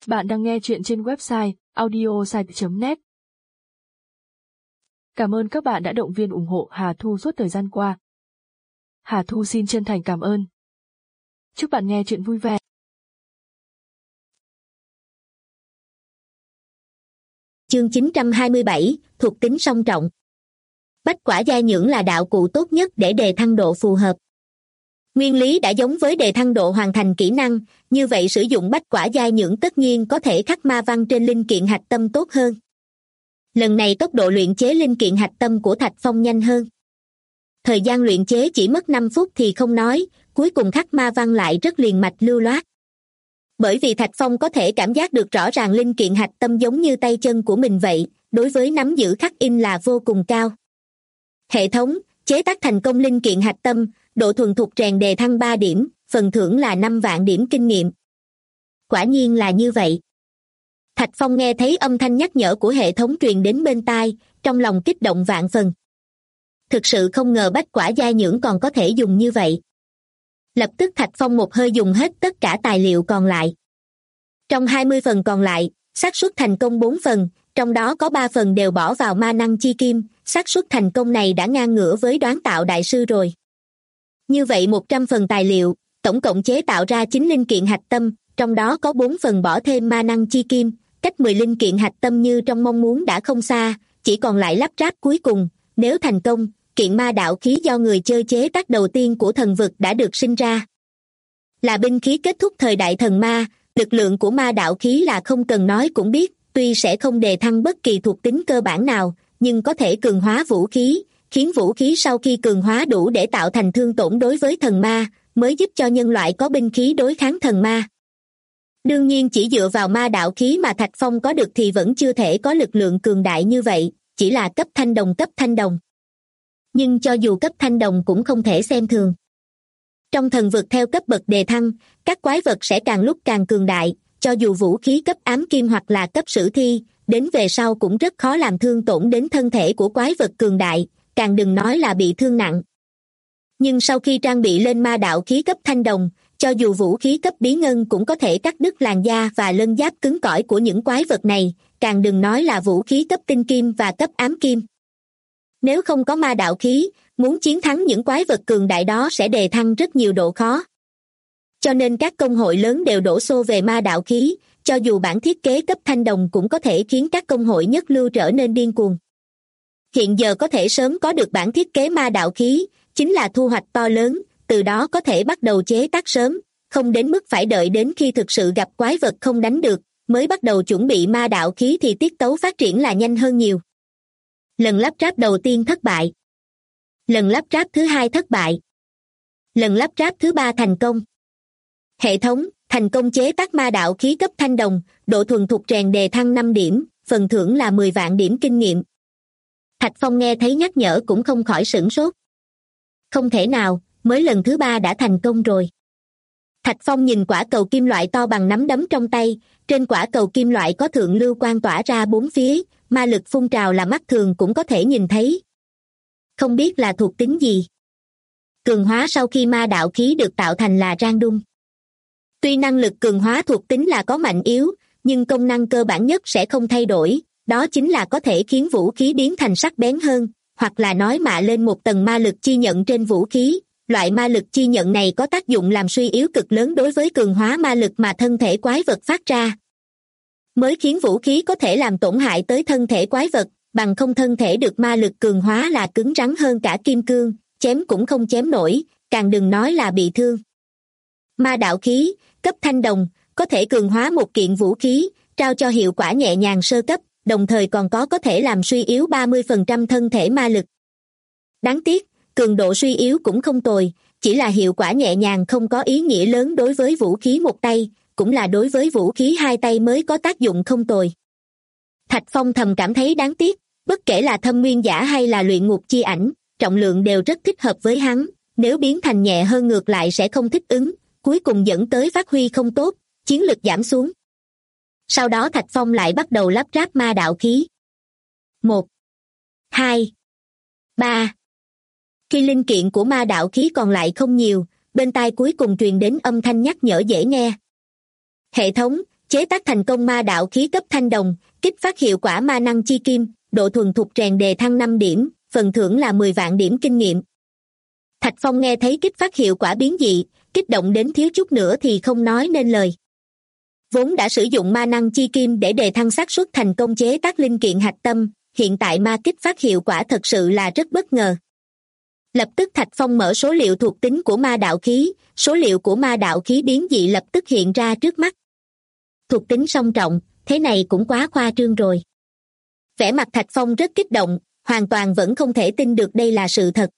Bạn đang nghe chuyện trên website audiosite.net. Cảm ơn các bạn đã động viên ủng hộ Hà Thu suốt thời gian qua. Hà Thu xin chân thành cảm ơn. Chúc bạn nghe chuyện vui vẻ. Chương 927, thuộc tính song trọng. Bách quả gia nhưỡng là đạo cụ tốt nhất để đề thăng độ phù hợp. Nguyên lý đã giống với đề thăng độ hoàn thành kỹ năng, như vậy sử dụng bách quả gia nhưỡng tất nhiên có thể khắc ma văn trên linh kiện hạch tâm tốt hơn. Lần này tốc độ luyện chế linh kiện hạch tâm của Thạch Phong nhanh hơn. Thời gian luyện chế chỉ mất 5 phút thì không nói, cuối cùng khắc ma văn lại rất liền mạch lưu loát. Bởi vì Thạch Phong có thể cảm giác được rõ ràng linh kiện hạch tâm giống như tay chân của mình vậy, đối với nắm giữ khắc in là vô cùng cao. Hệ thống, chế tác thành công linh kiện hạch tâm, độ thuần thục rèn đề thăng 3 điểm, phần thưởng là 5 vạn điểm kinh nghiệm. Quả nhiên là như vậy. Thạch Phong nghe thấy âm thanh nhắc nhở của hệ thống truyền đến bên tai, trong lòng kích động vạn phần. Thực sự không ngờ bách quả gia nhưỡng còn có thể dùng như vậy. Lập tức Thạch Phong một hơi dùng hết tất cả tài liệu còn lại. Trong 20 phần còn lại, xác suất thành công 4 phần, trong đó có 3 phần đều bỏ vào ma năng chi kim, xác suất thành công này đã ngang ngửa với đoán tạo đại sư rồi. Như vậy 100 phần tài liệu, tổng cộng chế tạo ra 9 linh kiện hạch tâm, trong đó có 4 phần bỏ thêm ma năng chi kim, cách 10 linh kiện hạch tâm như trong mong muốn đã không xa, chỉ còn lại lắp ráp cuối cùng, nếu thành công, kiện ma đạo khí do người chơi chế tác đầu tiên của thần vực đã được sinh ra. Là binh khí kết thúc thời đại thần ma, lực lượng của ma đạo khí là không cần nói cũng biết, tuy sẽ không đề thăng bất kỳ thuộc tính cơ bản nào, nhưng có thể cường hóa vũ khí, khiến vũ khí sau khi cường hóa đủ để tạo thành thương tổn đối với thần ma, mới giúp cho nhân loại có binh khí đối kháng thần ma. Đương nhiên chỉ dựa vào ma đạo khí mà Thạch Phong có được thì vẫn chưa thể có lực lượng cường đại như vậy, chỉ là cấp thanh đồng. Nhưng cho dù cấp thanh đồng cũng không thể xem thường. Trong thần vực theo cấp bậc đề thăng, các quái vật sẽ càng lúc càng cường đại, cho dù vũ khí cấp ám kim hoặc là cấp sử thi, đến về sau cũng rất khó làm thương tổn đến thân thể của quái vật cường đại, càng đừng nói là bị thương nặng. Nhưng sau khi trang bị lên ma đạo khí cấp thanh đồng, cho dù vũ khí cấp bí ngân cũng có thể cắt đứt làn da và lân giáp cứng cỏi của những quái vật này, càng đừng nói là vũ khí cấp tinh kim và cấp ám kim. Nếu không có ma đạo khí, muốn chiến thắng những quái vật cường đại đó sẽ đề thăng rất nhiều độ khó. Cho nên các công hội lớn đều đổ xô về ma đạo khí, cho dù bản thiết kế cấp thanh đồng cũng có thể khiến các công hội nhất lưu trở nên điên cuồng. Hiện giờ có thể sớm có được bản thiết kế ma đạo khí, chính là thu hoạch to lớn, từ đó có thể bắt đầu chế tác sớm, không đến mức phải đợi đến khi thực sự gặp quái vật không đánh được, mới bắt đầu chuẩn bị ma đạo khí thì tiết tấu phát triển là nhanh hơn nhiều. Lần lắp ráp đầu tiên thất bại. Lần lắp ráp thứ hai thất bại. Lần lắp ráp thứ ba thành công. Hệ thống, thành công chế tác ma đạo khí cấp thanh đồng, độ thuần thục rèn đề thăng 5 điểm, phần thưởng là 10 vạn điểm kinh nghiệm. Thạch Phong nghe thấy nhắc nhở cũng không khỏi sửng sốt. Không thể nào, mới lần thứ 3 đã thành công rồi. Thạch Phong nhìn quả cầu kim loại to bằng nắm đấm trong tay, trên quả cầu kim loại có thượng lưu quang tỏa ra bốn phía, ma lực phun trào là mắt thường cũng có thể nhìn thấy. Không biết là thuộc tính gì. Cường hóa sau khi ma đạo khí được tạo thành là random. Tuy năng lực cường hóa thuộc tính là có mạnh yếu, nhưng công năng cơ bản nhất sẽ không thay đổi, đó chính là có thể khiến vũ khí biến thành sắc bén hơn, hoặc là nói mạ lên một tầng ma lực chi nhận trên vũ khí. Loại ma lực chi nhận này có tác dụng làm suy yếu cực lớn đối với cường hóa ma lực mà thân thể quái vật phát ra. Mới khiến vũ khí có thể làm tổn hại tới thân thể quái vật, bằng không thân thể được ma lực cường hóa là cứng rắn hơn cả kim cương, chém cũng không chém nổi, càng đừng nói là bị thương. Ma đạo khí, cấp thanh đồng, có thể cường hóa một kiện vũ khí, trao cho hiệu quả nhẹ nhàng sơ cấp, đồng thời còn có thể làm suy yếu 30% thân thể ma lực. Đáng tiếc, cường độ suy yếu cũng không tồi, chỉ là hiệu quả nhẹ nhàng không có ý nghĩa lớn đối với vũ khí một tay, cũng là đối với vũ khí hai tay mới có tác dụng không tồi. Thạch Phong thầm cảm thấy đáng tiếc, bất kể là thâm nguyên giả hay là luyện ngục chi ảnh, trọng lượng đều rất thích hợp với hắn, nếu biến thành nhẹ hơn ngược lại sẽ không thích ứng, cuối cùng dẫn tới phát huy không tốt, chiến lực giảm xuống. Sau đó Thạch Phong lại bắt đầu lắp ráp ma đạo khí. 1, 2, 3. Khi linh kiện của ma đạo khí còn lại không nhiều, bên tai cuối cùng truyền đến âm thanh nhắc nhở dễ nghe. Hệ thống, chế tác thành công ma đạo khí cấp thanh đồng, kích phát hiệu quả ma năng chi kim, độ thuần thục rèn đề thăng 5 điểm, phần thưởng là 10 vạn điểm kinh nghiệm. Thạch Phong nghe thấy kích phát hiệu quả biến dị, kích động đến thiếu chút nữa thì không nói nên lời. Vốn đã sử dụng ma năng chi kim để đề thăng xác suất thành công chế tác linh kiện hạch tâm, hiện tại ma kích phát hiệu quả thật sự là rất bất ngờ. Lập tức Thạch Phong mở số liệu thuộc tính của ma đạo khí, số liệu của ma đạo khí biến dị lập tức hiện ra trước mắt. Thuộc tính song trọng, thế này cũng quá khoa trương rồi. Vẻ mặt Thạch Phong rất kích động, hoàn toàn vẫn không thể tin được đây là sự thật.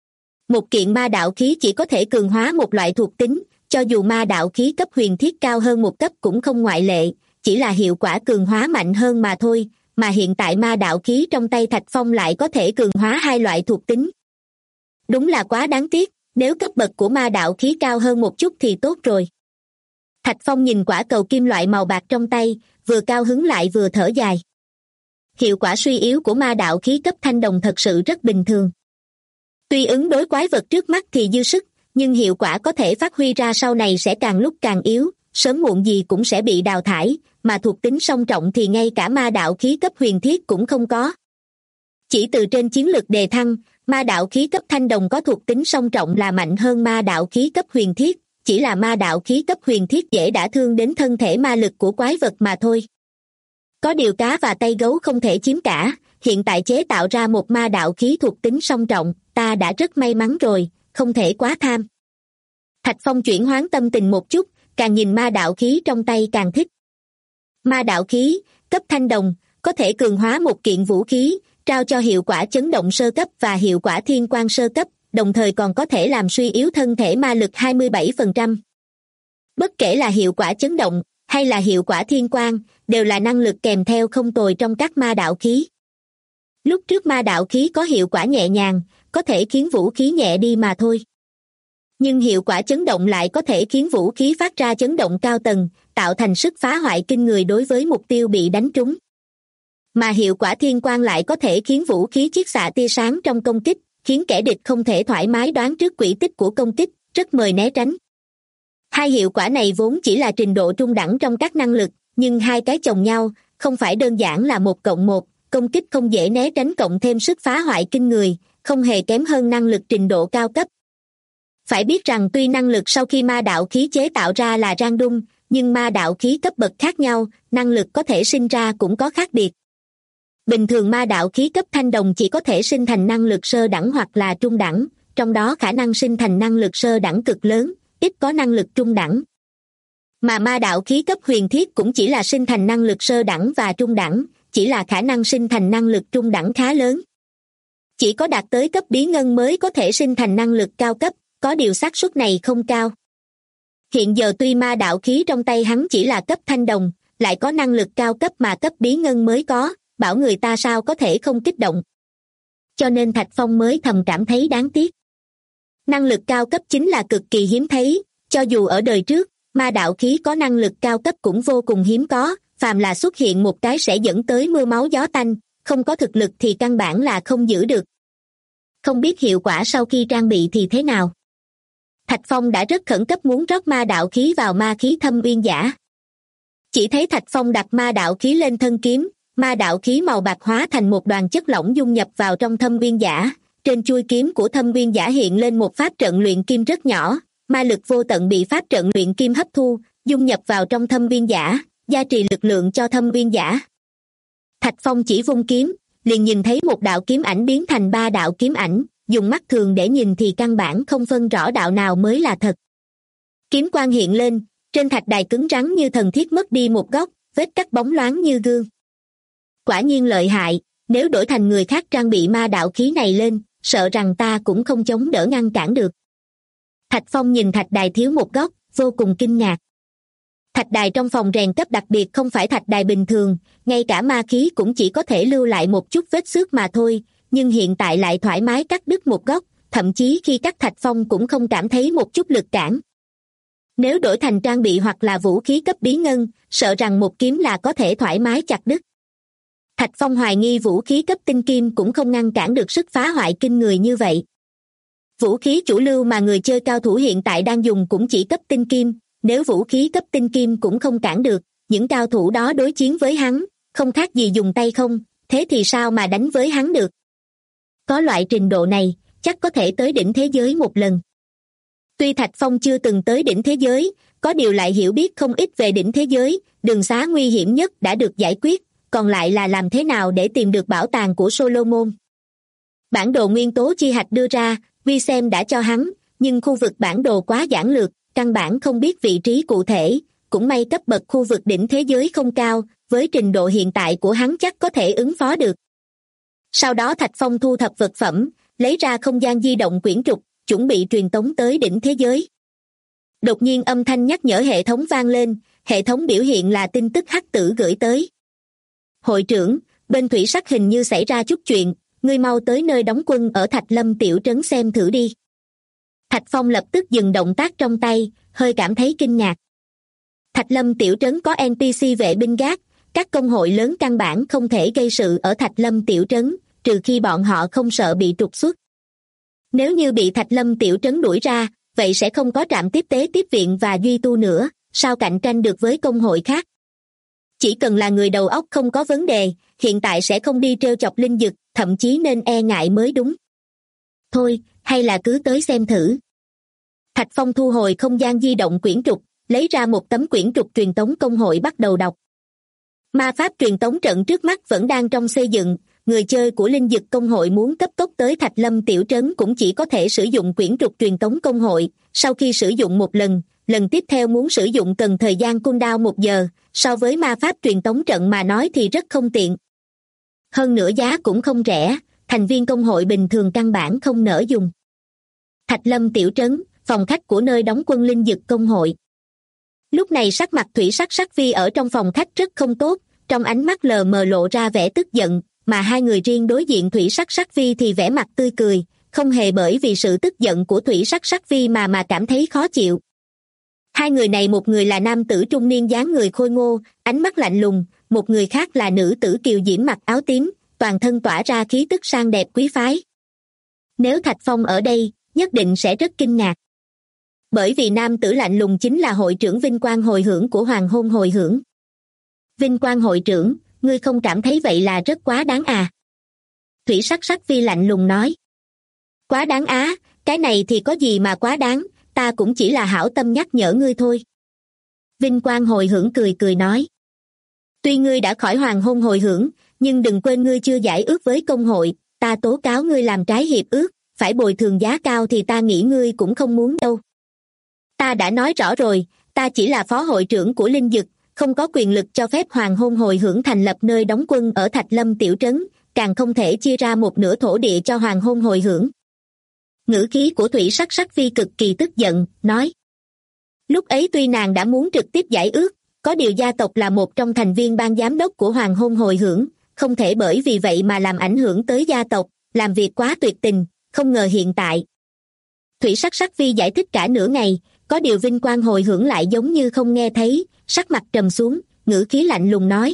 Một kiện ma đạo khí chỉ có thể cường hóa một loại thuộc tính, cho dù ma đạo khí cấp huyền thiết cao hơn một cấp cũng không ngoại lệ, chỉ là hiệu quả cường hóa mạnh hơn mà thôi, mà hiện tại ma đạo khí trong tay Thạch Phong lại có thể cường hóa hai loại thuộc tính. Đúng là quá đáng tiếc, nếu cấp bậc của ma đạo khí cao hơn một chút thì tốt rồi. Thạch Phong nhìn quả cầu kim loại màu bạc trong tay, vừa cao hứng lại vừa thở dài. Hiệu quả suy yếu của ma đạo khí cấp thanh đồng thật sự rất bình thường. Tuy ứng đối quái vật trước mắt thì dư sức, nhưng hiệu quả có thể phát huy ra sau này sẽ càng lúc càng yếu, sớm muộn gì cũng sẽ bị đào thải, mà thuộc tính song trọng thì ngay cả ma đạo khí cấp huyền thiết cũng không có. Chỉ từ trên chiến lược đề thăng, ma đạo khí cấp thanh đồng có thuộc tính song trọng là mạnh hơn ma đạo khí cấp huyền thiết, chỉ là ma đạo khí cấp huyền thiết dễ đả thương đến thân thể ma lực của quái vật mà thôi. Có điều cá và tay gấu không thể chiếm cả, hiện tại chế tạo ra một ma đạo khí thuộc tính song trọng, ta đã rất may mắn rồi, không thể quá tham. Thạch Phong chuyển hoán tâm tình một chút, càng nhìn ma đạo khí trong tay càng thích. Ma đạo khí, cấp thanh đồng, có thể cường hóa một kiện vũ khí, trao cho hiệu quả chấn động sơ cấp và hiệu quả thiên quang sơ cấp, đồng thời còn có thể làm suy yếu thân thể ma lực 27%. Bất kể là hiệu quả chấn động, hay là hiệu quả thiên quang, đều là năng lực kèm theo không tồi trong các ma đạo khí. Lúc trước ma đạo khí có hiệu quả nhẹ nhàng, có thể khiến vũ khí nhẹ đi mà thôi. Nhưng hiệu quả chấn động lại có thể khiến vũ khí phát ra chấn động cao tầng, tạo thành sức phá hoại kinh người đối với mục tiêu bị đánh trúng. Mà hiệu quả thiên quang lại có thể khiến vũ khí chiết xạ tia sáng trong công kích, khiến kẻ địch không thể thoải mái đoán trước quỹ tích của công kích, rất mời né tránh. Hai hiệu quả này vốn chỉ là trình độ trung đẳng trong các năng lực, nhưng hai cái chồng nhau, không phải đơn giản là 1+1, công kích không dễ né tránh cộng thêm sức phá hoại kinh người, không hề kém hơn năng lực trình độ cao cấp. Phải biết rằng tuy năng lực sau khi ma đạo khí chế tạo ra là random, nhưng ma đạo khí cấp bậc khác nhau, năng lực có thể sinh ra cũng có khác biệt. Bình thường ma đạo khí cấp thanh đồng chỉ có thể sinh thành năng lực sơ đẳng hoặc là trung đẳng, trong đó khả năng sinh thành năng lực sơ đẳng cực lớn, ít có năng lực trung đẳng. Mà ma đạo khí cấp huyền thiết cũng chỉ là sinh thành năng lực sơ đẳng và trung đẳng, chỉ là khả năng sinh thành năng lực trung đẳng khá lớn. Chỉ có đạt tới cấp bí ngân mới có thể sinh thành năng lực cao cấp, có điều xác suất này không cao. Hiện giờ tuy ma đạo khí trong tay hắn chỉ là cấp thanh đồng, lại có năng lực cao cấp mà cấp bí ngân mới có, bảo người ta sao có thể không kích động. Cho nên Thạch Phong mới thầm cảm thấy đáng tiếc. Năng lực cao cấp chính là cực kỳ hiếm thấy, cho dù ở đời trước, ma đạo khí có năng lực cao cấp cũng vô cùng hiếm có, phàm là xuất hiện một cái sẽ dẫn tới mưa máu gió tanh, không có thực lực thì căn bản là không giữ được. Không biết hiệu quả sau khi trang bị thì thế nào. Thạch Phong đã rất khẩn cấp muốn rót ma đạo khí vào ma khí thâm uyên giả. Chỉ thấy Thạch Phong đặt ma đạo khí lên thân kiếm, ma đạo khí màu bạc hóa thành một đoàn chất lỏng dung nhập vào trong thâm uyên giả. Trên chuôi kiếm của thâm uyên giả hiện lên một pháp trận luyện kim rất nhỏ, ma lực vô tận bị pháp trận luyện kim hấp thu, dung nhập vào trong thâm uyên giả, gia trì lực lượng cho thâm uyên giả. Thạch Phong chỉ vung kiếm, liền nhìn thấy một đạo kiếm ảnh biến thành 3 đạo kiếm ảnh, dùng mắt thường để nhìn thì căn bản không phân rõ đạo nào mới là thật. Kiếm quang hiện lên, trên thạch đài cứng rắn như thần thiết mất đi một góc, vết cắt bóng loáng như gương. Quả nhiên lợi hại, nếu đổi thành người khác trang bị ma đạo khí này lên, sợ rằng ta cũng không chống đỡ ngăn cản được. Thạch Phong nhìn thạch đài thiếu một góc, vô cùng kinh ngạc. Thạch đài trong phòng rèn cấp đặc biệt không phải thạch đài bình thường, ngay cả ma khí cũng chỉ có thể lưu lại một chút vết xước mà thôi, nhưng hiện tại lại thoải mái cắt đứt một góc, thậm chí khi cắt Thạch Phong cũng không cảm thấy một chút lực cản. Nếu đổi thành trang bị hoặc là vũ khí cấp bí ngân, sợ rằng một kiếm là có thể thoải mái chặt đứt. Thạch Phong hoài nghi vũ khí cấp tinh kim cũng không ngăn cản được sức phá hoại kinh người như vậy. Vũ khí chủ lưu mà người chơi cao thủ hiện tại đang dùng cũng chỉ cấp tinh kim, nếu vũ khí cấp tinh kim cũng không cản được, những cao thủ đó đối chiến với hắn, không khác gì dùng tay không, thế thì sao mà đánh với hắn được. Có loại trình độ này, chắc có thể tới đỉnh thế giới một lần. Tuy Thạch Phong chưa từng tới đỉnh thế giới, có điều lại hiểu biết không ít về đỉnh thế giới, đường xá nguy hiểm nhất đã được giải quyết, còn lại là làm thế nào để tìm được bảo tàng của Solomon. Bản đồ nguyên tố chi hạch đưa ra, Vi Xem đã cho hắn, nhưng khu vực bản đồ quá giản lược, căn bản không biết vị trí cụ thể, cũng may cấp bậc khu vực đỉnh thế giới không cao, với trình độ hiện tại của hắn chắc có thể ứng phó được. Sau đó Thạch Phong thu thập vật phẩm, lấy ra không gian di động quyển trục, chuẩn bị truyền tống tới đỉnh thế giới. Đột nhiên âm thanh nhắc nhở hệ thống vang lên, hệ thống biểu hiện là tin tức Hắc Tử gửi tới. Hội trưởng, bên thủy sắc hình như xảy ra chút chuyện, ngươi mau tới nơi đóng quân ở Thạch Lâm tiểu trấn xem thử đi. Thạch Phong lập tức dừng động tác trong tay, hơi cảm thấy kinh ngạc. Thạch Lâm tiểu trấn có NPC vệ binh gác, các công hội lớn căn bản không thể gây sự ở Thạch Lâm tiểu trấn, trừ khi bọn họ không sợ bị trục xuất. Nếu như bị Thạch Lâm tiểu trấn đuổi ra, vậy sẽ không có trạm tiếp tế tiếp viện và duy tu nữa, sao cạnh tranh được với công hội khác. Chỉ cần là người đầu óc không có vấn đề, hiện tại sẽ không đi trêu chọc linh dực, thậm chí nên e ngại mới đúng. Thôi, hay là cứ tới xem thử. Thạch Phong thu hồi không gian di động quyển trục, lấy ra một tấm quyển trục truyền tống công hội bắt đầu đọc. Ma pháp truyền tống trận trước mắt vẫn đang trong xây dựng, người chơi của linh dực công hội muốn cấp tốc tới Thạch Lâm tiểu trấn cũng chỉ có thể sử dụng quyển trục truyền tống công hội, sau khi sử dụng một lần, lần tiếp theo muốn sử dụng cần thời gian cooldown 1 giờ, so với ma pháp truyền tống trận mà nói thì rất không tiện. Hơn nữa giá cũng không rẻ, thành viên công hội bình thường căn bản không nỡ dùng. Thạch Lâm tiểu trấn, phòng khách của nơi đóng quân linh dực công hội. Lúc này sắc mặt Thủy Sắc Sắc Vi ở trong phòng khách rất không tốt, trong ánh mắt lờ mờ lộ ra vẻ tức giận, mà hai người riêng đối diện Thủy Sắc Sắc Vi thì vẻ mặt tươi cười, không hề bởi vì sự tức giận của Thủy Sắc Sắc Vi mà cảm thấy khó chịu. Hai người này một người là nam tử trung niên dáng người khôi ngô, ánh mắt lạnh lùng, một người khác là nữ tử kiều diễm mặc áo tím, toàn thân tỏa ra khí tức sang đẹp quý phái. Nếu Thạch Phong ở đây, nhất định sẽ rất kinh ngạc. Bởi vì nam tử lạnh lùng chính là hội trưởng Vinh Quang Hồi Hưởng của Hoàng Hôn Hồi Hưởng. Vinh Quang hội trưởng, ngươi không cảm thấy vậy là rất quá đáng à? Thủy Sắc Sắc Vi lạnh lùng nói. Quá đáng á, cái này thì có gì mà quá đáng, ta cũng chỉ là hảo tâm nhắc nhở ngươi thôi. Vinh Quang Hồi Hưởng cười cười nói. Tuy ngươi đã khỏi Hoàng Hôn Hồi Hưởng, nhưng đừng quên ngươi chưa giải ước với công hội, ta tố cáo ngươi làm trái hiệp ước, phải bồi thường giá cao thì ta nghĩ ngươi cũng không muốn đâu. Ta đã nói rõ rồi, ta chỉ là phó hội trưởng của linh dực, không có quyền lực cho phép Hoàng Hôn Hồi Hưởng thành lập nơi đóng quân ở Thạch Lâm tiểu trấn, càng không thể chia ra một nửa thổ địa cho Hoàng Hôn Hồi Hưởng. Ngữ khí của Thủy Sắc Sắc Vi cực kỳ tức giận, nói. Lúc ấy tuy nàng đã muốn trực tiếp giải ước, có điều gia tộc là một trong thành viên ban giám đốc của Hoàng Hôn Hồi Hưởng, không thể bởi vì vậy mà làm ảnh hưởng tới gia tộc, làm việc quá tuyệt tình, không ngờ hiện tại. Thủy Sắc Sắc Vi giải thích cả nửa ngày, có điều Vinh Quang Hồi Hưởng lại giống như không nghe thấy, sắc mặt trầm xuống, ngữ khí lạnh lùng nói.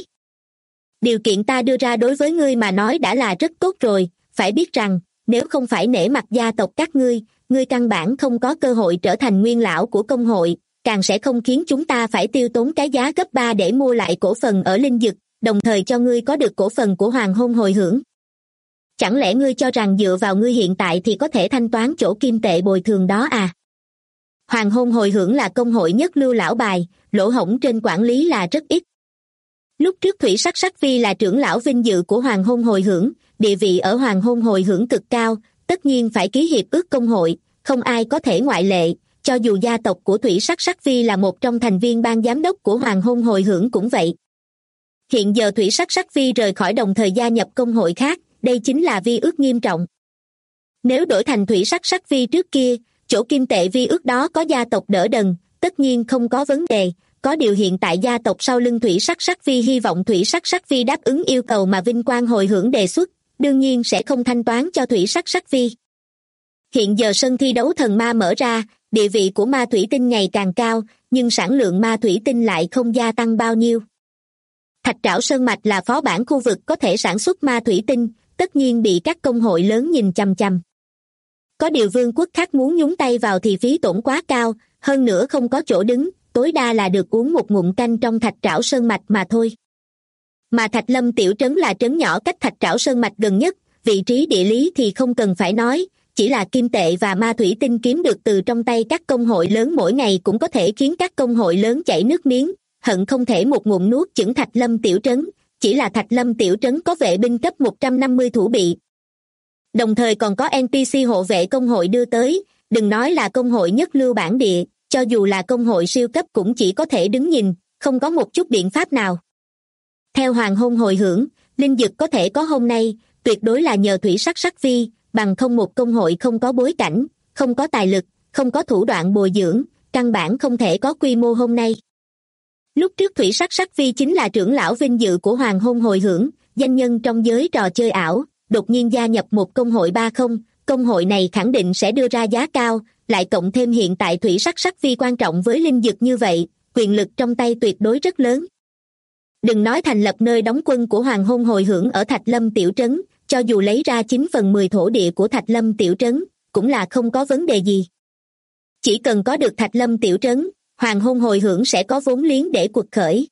Điều kiện ta đưa ra đối với ngươi mà nói đã là rất tốt rồi, phải biết rằng, nếu không phải nể mặt gia tộc các ngươi, ngươi căn bản không có cơ hội trở thành nguyên lão của công hội, càng sẽ không khiến chúng ta phải tiêu tốn cái giá gấp 3 để mua lại cổ phần ở linh dực, đồng thời cho ngươi có được cổ phần của Hoàng Hôn Hồi Hưởng. Chẳng lẽ ngươi cho rằng dựa vào ngươi hiện tại thì có thể thanh toán chỗ kim tệ bồi thường đó à? Hoàng Hôn Hồi Hưởng là công hội nhất lưu lão bài, lỗ hổng trên quản lý là rất ít. Lúc trước Thủy Sắc Sắc Vi là trưởng lão vinh dự của Hoàng Hôn Hồi Hưởng, địa vị ở Hoàng Hôn Hồi Hưởng cực cao, tất nhiên phải ký hiệp ước công hội, không ai có thể ngoại lệ, cho dù gia tộc của Thủy Sắc Sắc Vi là một trong thành viên ban giám đốc của Hoàng Hôn Hồi Hưởng cũng vậy. Hiện giờ Thủy Sắc Sắc Vi rời khỏi đồng thời gia nhập công hội khác, đây chính là vi ước nghiêm trọng. Nếu đổi thành Thủy Sắc Sắc Vi trước kia, chỗ kim tệ vi ước đó có gia tộc đỡ đần, tất nhiên không có vấn đề, có điều hiện tại gia tộc sau lưng Thủy Sắc Sắc Vi hy vọng Thủy Sắc Sắc Vi đáp ứng yêu cầu mà Vinh Quang Hồi Hưởng đề xuất, đương nhiên sẽ không thanh toán cho Thủy Sắc Sắc Vi. Hiện giờ sân thi đấu thần ma mở ra, địa vị của ma thủy tinh ngày càng cao, nhưng sản lượng ma thủy tinh lại không gia tăng bao nhiêu. Thạch Trảo Sơn Mạch là phó bản khu vực có thể sản xuất ma thủy tinh, tất nhiên bị các công hội lớn nhìn chằm chằm. Có điều vương quốc khác muốn nhúng tay vào thì phí tổn quá cao, hơn nữa không có chỗ đứng, tối đa là được uống một ngụm canh trong Thạch Trảo Sơn Mạch mà thôi. Mà Thạch Lâm tiểu trấn là trấn nhỏ cách Thạch Trảo Sơn Mạch gần nhất, vị trí địa lý thì không cần phải nói, chỉ là kim tệ và ma thủy tinh kiếm được từ trong tay các công hội lớn mỗi ngày cũng có thể khiến các công hội lớn chảy nước miếng, hận không thể một ngụm nuốt chửng Thạch Lâm tiểu trấn, chỉ là Thạch Lâm tiểu trấn có vệ binh cấp 150 thủ bị. Đồng thời còn có NPC hộ vệ công hội đưa tới, đừng nói là công hội nhất lưu bản địa, cho dù là công hội siêu cấp cũng chỉ có thể đứng nhìn, không có một chút biện pháp nào. Theo hoàng hôn hồi hưởng, linh dực có thể có hôm nay, tuyệt đối là nhờ thủy sắc sắc vi, bằng không một công hội không có bối cảnh, không có tài lực, không có thủ đoạn bồi dưỡng, căn bản không thể có quy mô hôm nay. Lúc trước thủy sắc sắc vi chính là trưởng lão vinh dự của hoàng hôn hồi hưởng, danh nhân trong giới trò chơi ảo, đột nhiên gia nhập một công hội 30, công hội này khẳng định sẽ đưa ra giá cao, lại cộng thêm hiện tại thủy sắc sắc vi quan trọng với linh dực như vậy, quyền lực trong tay tuyệt đối rất lớn. Đừng nói thành lập nơi đóng quân của hoàng hôn hồi hưởng ở Thạch Lâm tiểu trấn, cho dù lấy ra 9/10 thổ địa của Thạch Lâm tiểu trấn, cũng là không có vấn đề gì. Chỉ cần có được Thạch Lâm tiểu trấn, hoàng hôn hồi hưởng sẽ có vốn liếng để quật khởi.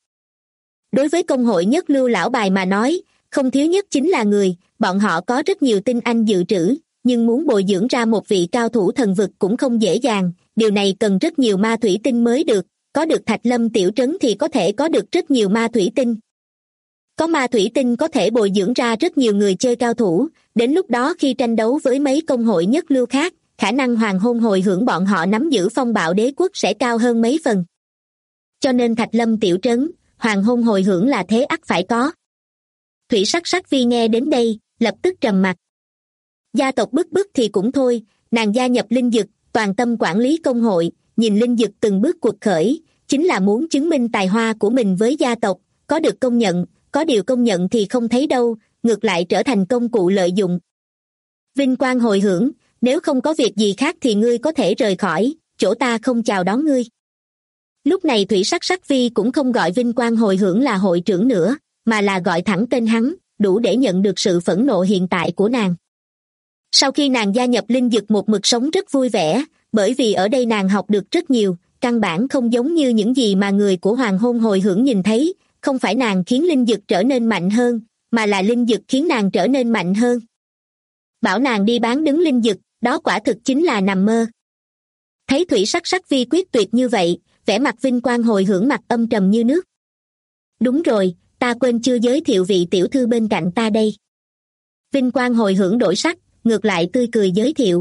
Đối với công hội nhất lưu lão bài mà nói, không thiếu nhất chính là người, bọn họ có rất nhiều tinh anh dự trữ, nhưng muốn bồi dưỡng ra một vị cao thủ thần vực cũng không dễ dàng, điều này cần rất nhiều ma thủy tinh mới được, có được Thạch Lâm tiểu trấn thì có thể có được rất nhiều ma thủy tinh. Có ma thủy tinh có thể bồi dưỡng ra rất nhiều người chơi cao thủ, đến lúc đó khi tranh đấu với mấy công hội nhất lưu khác, khả năng hoàng hôn hồi hưởng bọn họ nắm giữ phong bạo đế quốc sẽ cao hơn mấy phần. Cho nên Thạch Lâm tiểu trấn, hoàng hôn hồi hưởng là thế ắt phải có. Thủy sắc sắc vi nghe đến đây, lập tức trầm mặt. Gia tộc bức thì cũng thôi, nàng gia nhập linh dực, toàn tâm quản lý công hội, nhìn linh dực từng bước quật khởi, chính là muốn chứng minh tài hoa của mình với gia tộc, có được công nhận, có điều công nhận thì không thấy đâu, ngược lại trở thành công cụ lợi dụng. Vinh quang hồi hưởng, nếu không có việc gì khác thì ngươi có thể rời khỏi, chỗ ta không chào đón ngươi. Lúc này thủy sắc sắc vi cũng không gọi Vinh quang hồi hưởng là hội trưởng nữa, mà là gọi thẳng tên hắn, đủ để nhận được sự phẫn nộ hiện tại của nàng. Sau khi nàng gia nhập linh dực một mực sống rất vui vẻ, bởi vì ở đây nàng học được rất nhiều, căn bản không giống như những gì mà người của hoàng hôn hồi hưởng nhìn thấy, không phải nàng khiến linh dực trở nên mạnh hơn, mà là linh dực khiến nàng trở nên mạnh hơn. Bảo nàng đi bán đứng linh dực, đó quả thực chính là nằm mơ. Thấy thủy sắc sắc vi quyết tuyệt như vậy, vẻ mặt Vinh quang hồi hưởng mặt âm trầm như nước. Đúng rồi, ta quên chưa giới thiệu vị tiểu thư bên cạnh ta đây. Vinh quang hồi hưởng đổi sắc, ngược lại tươi cười giới thiệu.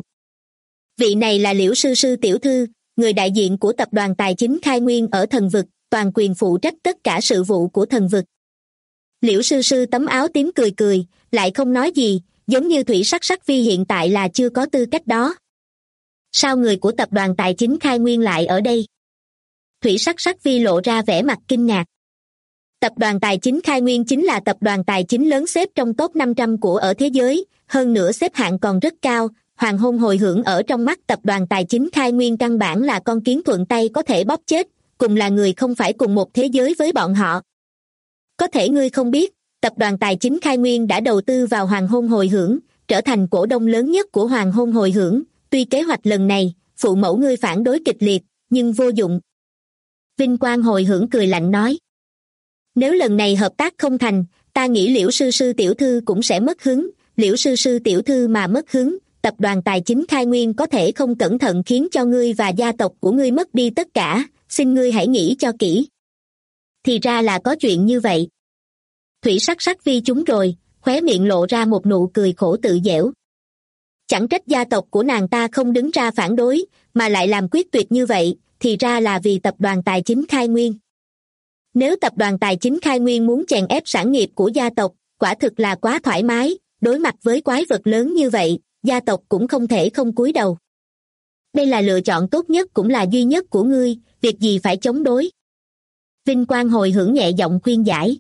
Vị này là Liễu sư sư tiểu thư, người đại diện của tập đoàn tài chính Khai Nguyên ở thần vực, toàn quyền phụ trách tất cả sự vụ của thần vực. Liễu sư sư tấm áo tím cười cười, lại không nói gì, giống như thủy sắc sắc vi hiện tại là chưa có tư cách đó. Sao người của tập đoàn tài chính Khai Nguyên lại ở đây? Thủy sắc sắc vi lộ ra vẻ mặt kinh ngạc. Tập đoàn tài chính Khai Nguyên chính là tập đoàn tài chính lớn xếp trong top 500 của ở thế giới, hơn nữa xếp hạng còn rất cao, hoàng hôn hồi hưởng ở trong mắt tập đoàn tài chính Khai Nguyên căn bản là con kiến thuận tay có thể bóp chết, cùng là người không phải cùng một thế giới với bọn họ. Có thể ngươi không biết, tập đoàn tài chính Khai Nguyên đã đầu tư vào hoàng hôn hồi hưởng, trở thành cổ đông lớn nhất của hoàng hôn hồi hưởng, tuy kế hoạch lần này, phụ mẫu ngươi phản đối kịch liệt, nhưng vô dụng. Vinh quang hồi hưởng cười lạnh nói. Nếu lần này hợp tác không thành, ta nghĩ Liễu sư sư tiểu thư cũng sẽ mất hứng, Liễu sư sư tiểu thư mà mất hứng, tập đoàn tài chính Khai Nguyên có thể không cẩn thận khiến cho ngươi và gia tộc của ngươi mất đi tất cả, xin ngươi hãy nghĩ cho kỹ. Thì ra là có chuyện như vậy. Thủy sắc sắc vi chúng rồi, khóe miệng lộ ra một nụ cười khổ tự dẻo. Chẳng trách gia tộc của nàng ta không đứng ra phản đối, mà lại làm quyết tuyệt như vậy, thì ra là vì tập đoàn tài chính Khai Nguyên. Nếu tập đoàn tài chính Khai Nguyên muốn chèn ép sản nghiệp của gia tộc, quả thực là quá thoải mái, đối mặt với quái vật lớn như vậy, gia tộc cũng không thể không cúi đầu. Đây là lựa chọn tốt nhất cũng là duy nhất của ngươi, việc gì phải chống đối. Vinh quang hồi hưởng nhẹ giọng khuyên giải.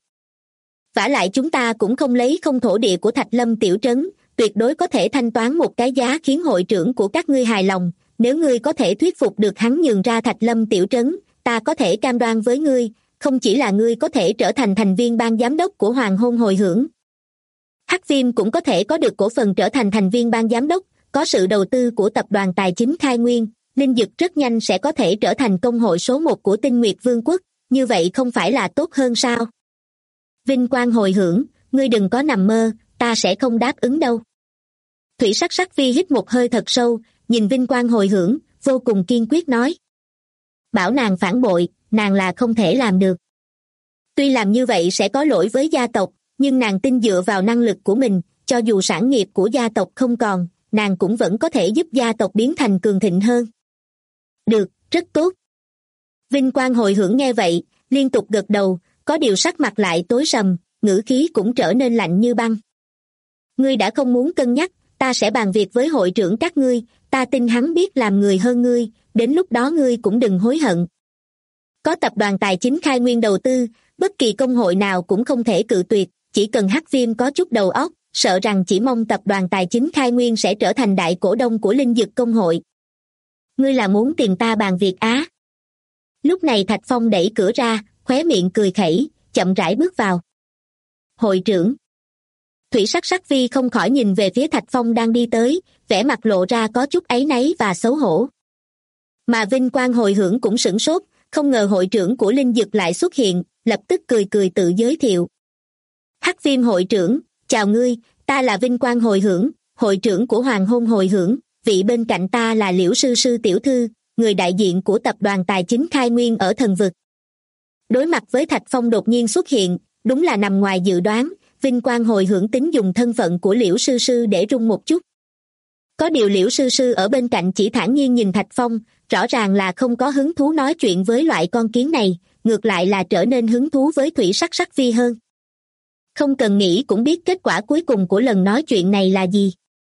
Vả lại chúng ta cũng không lấy không thổ địa của Thạch Lâm tiểu trấn, tuyệt đối có thể thanh toán một cái giá khiến hội trưởng của các ngươi hài lòng, nếu ngươi có thể thuyết phục được hắn nhường ra Thạch Lâm tiểu trấn, ta có thể cam đoan với ngươi, không chỉ là ngươi có thể trở thành thành viên ban giám đốc của hoàng hôn hồi hưởng. Hắc Viêm cũng có thể có được cổ phần trở thành thành viên ban giám đốc, có sự đầu tư của tập đoàn tài chính Khai Nguyên, Linh Dực rất nhanh sẽ có thể trở thành công hội số 1 của Tinh Nguyệt Vương quốc, như vậy không phải là tốt hơn sao? Vinh quang hồi hưởng, ngươi đừng có nằm mơ, ta sẽ không đáp ứng đâu. Thủy Sắc Sắc Vi hít một hơi thật sâu, nhìn Vinh quang hồi hưởng, vô cùng kiên quyết nói. Bảo nàng phản bội, nàng là không thể làm được. Tuy làm như vậy sẽ có lỗi với gia tộc, nhưng nàng tin dựa vào năng lực của mình, cho dù sản nghiệp của gia tộc không còn, nàng cũng vẫn có thể giúp gia tộc biến thành cường thịnh hơn. Được, rất tốt. Vinh quang hồi hưởng nghe vậy, liên tục gật đầu, có điều sắc mặt lại tối sầm, ngữ khí cũng trở nên lạnh như băng. Ngươi đã không muốn cân nhắc, ta sẽ bàn việc với hội trưởng các ngươi, ta tin hắn biết làm người hơn ngươi, đến lúc đó ngươi cũng đừng hối hận. Có tập đoàn tài chính Khai Nguyên đầu tư, bất kỳ công hội nào cũng không thể cự tuyệt, chỉ cần Hắc Viêm có chút đầu óc, sợ rằng chỉ mong tập đoàn tài chính Khai Nguyên sẽ trở thành đại cổ đông của Linh Dực công hội. Ngươi là muốn tìm ta bàn việc á? Lúc này Thạch Phong đẩy cửa ra, khóe miệng cười khẩy, chậm rãi bước vào. Hội trưởng. Thủy Sắc Sắc Vi không khỏi nhìn về phía Thạch Phong đang đi tới, vẻ mặt lộ ra có chút áy náy và xấu hổ. Mà Vinh quang hồi hưởng cũng sửng sốt, không ngờ hội trưởng của Linh Dực lại xuất hiện, lập tức cười cười tự giới thiệu. Hắc Viêm hội trưởng, chào ngươi, ta là Vinh quang hồi hưởng, hội trưởng của Hoàng Hôn hồi hưởng, vị bên cạnh ta là Liễu Sư Sư tiểu thư, người đại diện của tập đoàn tài chính Khai Nguyên ở thần vực. Đối mặt với Thạch Phong đột nhiên xuất hiện, đúng là nằm ngoài dự đoán, Vinh quang hồi hưởng tính dùng thân phận của Liễu Sư Sư để rung một chút. Có điều Liễu Sư Sư ở bên cạnh chỉ thản nhiên nhìn Thạch Phong, rõ ràng là không có hứng thú nói chuyện với loại con kiến này, ngược lại là trở nên hứng thú với Thủy Sắc Sắc Vi hơn. Không cần nghĩ cũng biết kết quả cuối cùng của lần nói chuyện này là gì.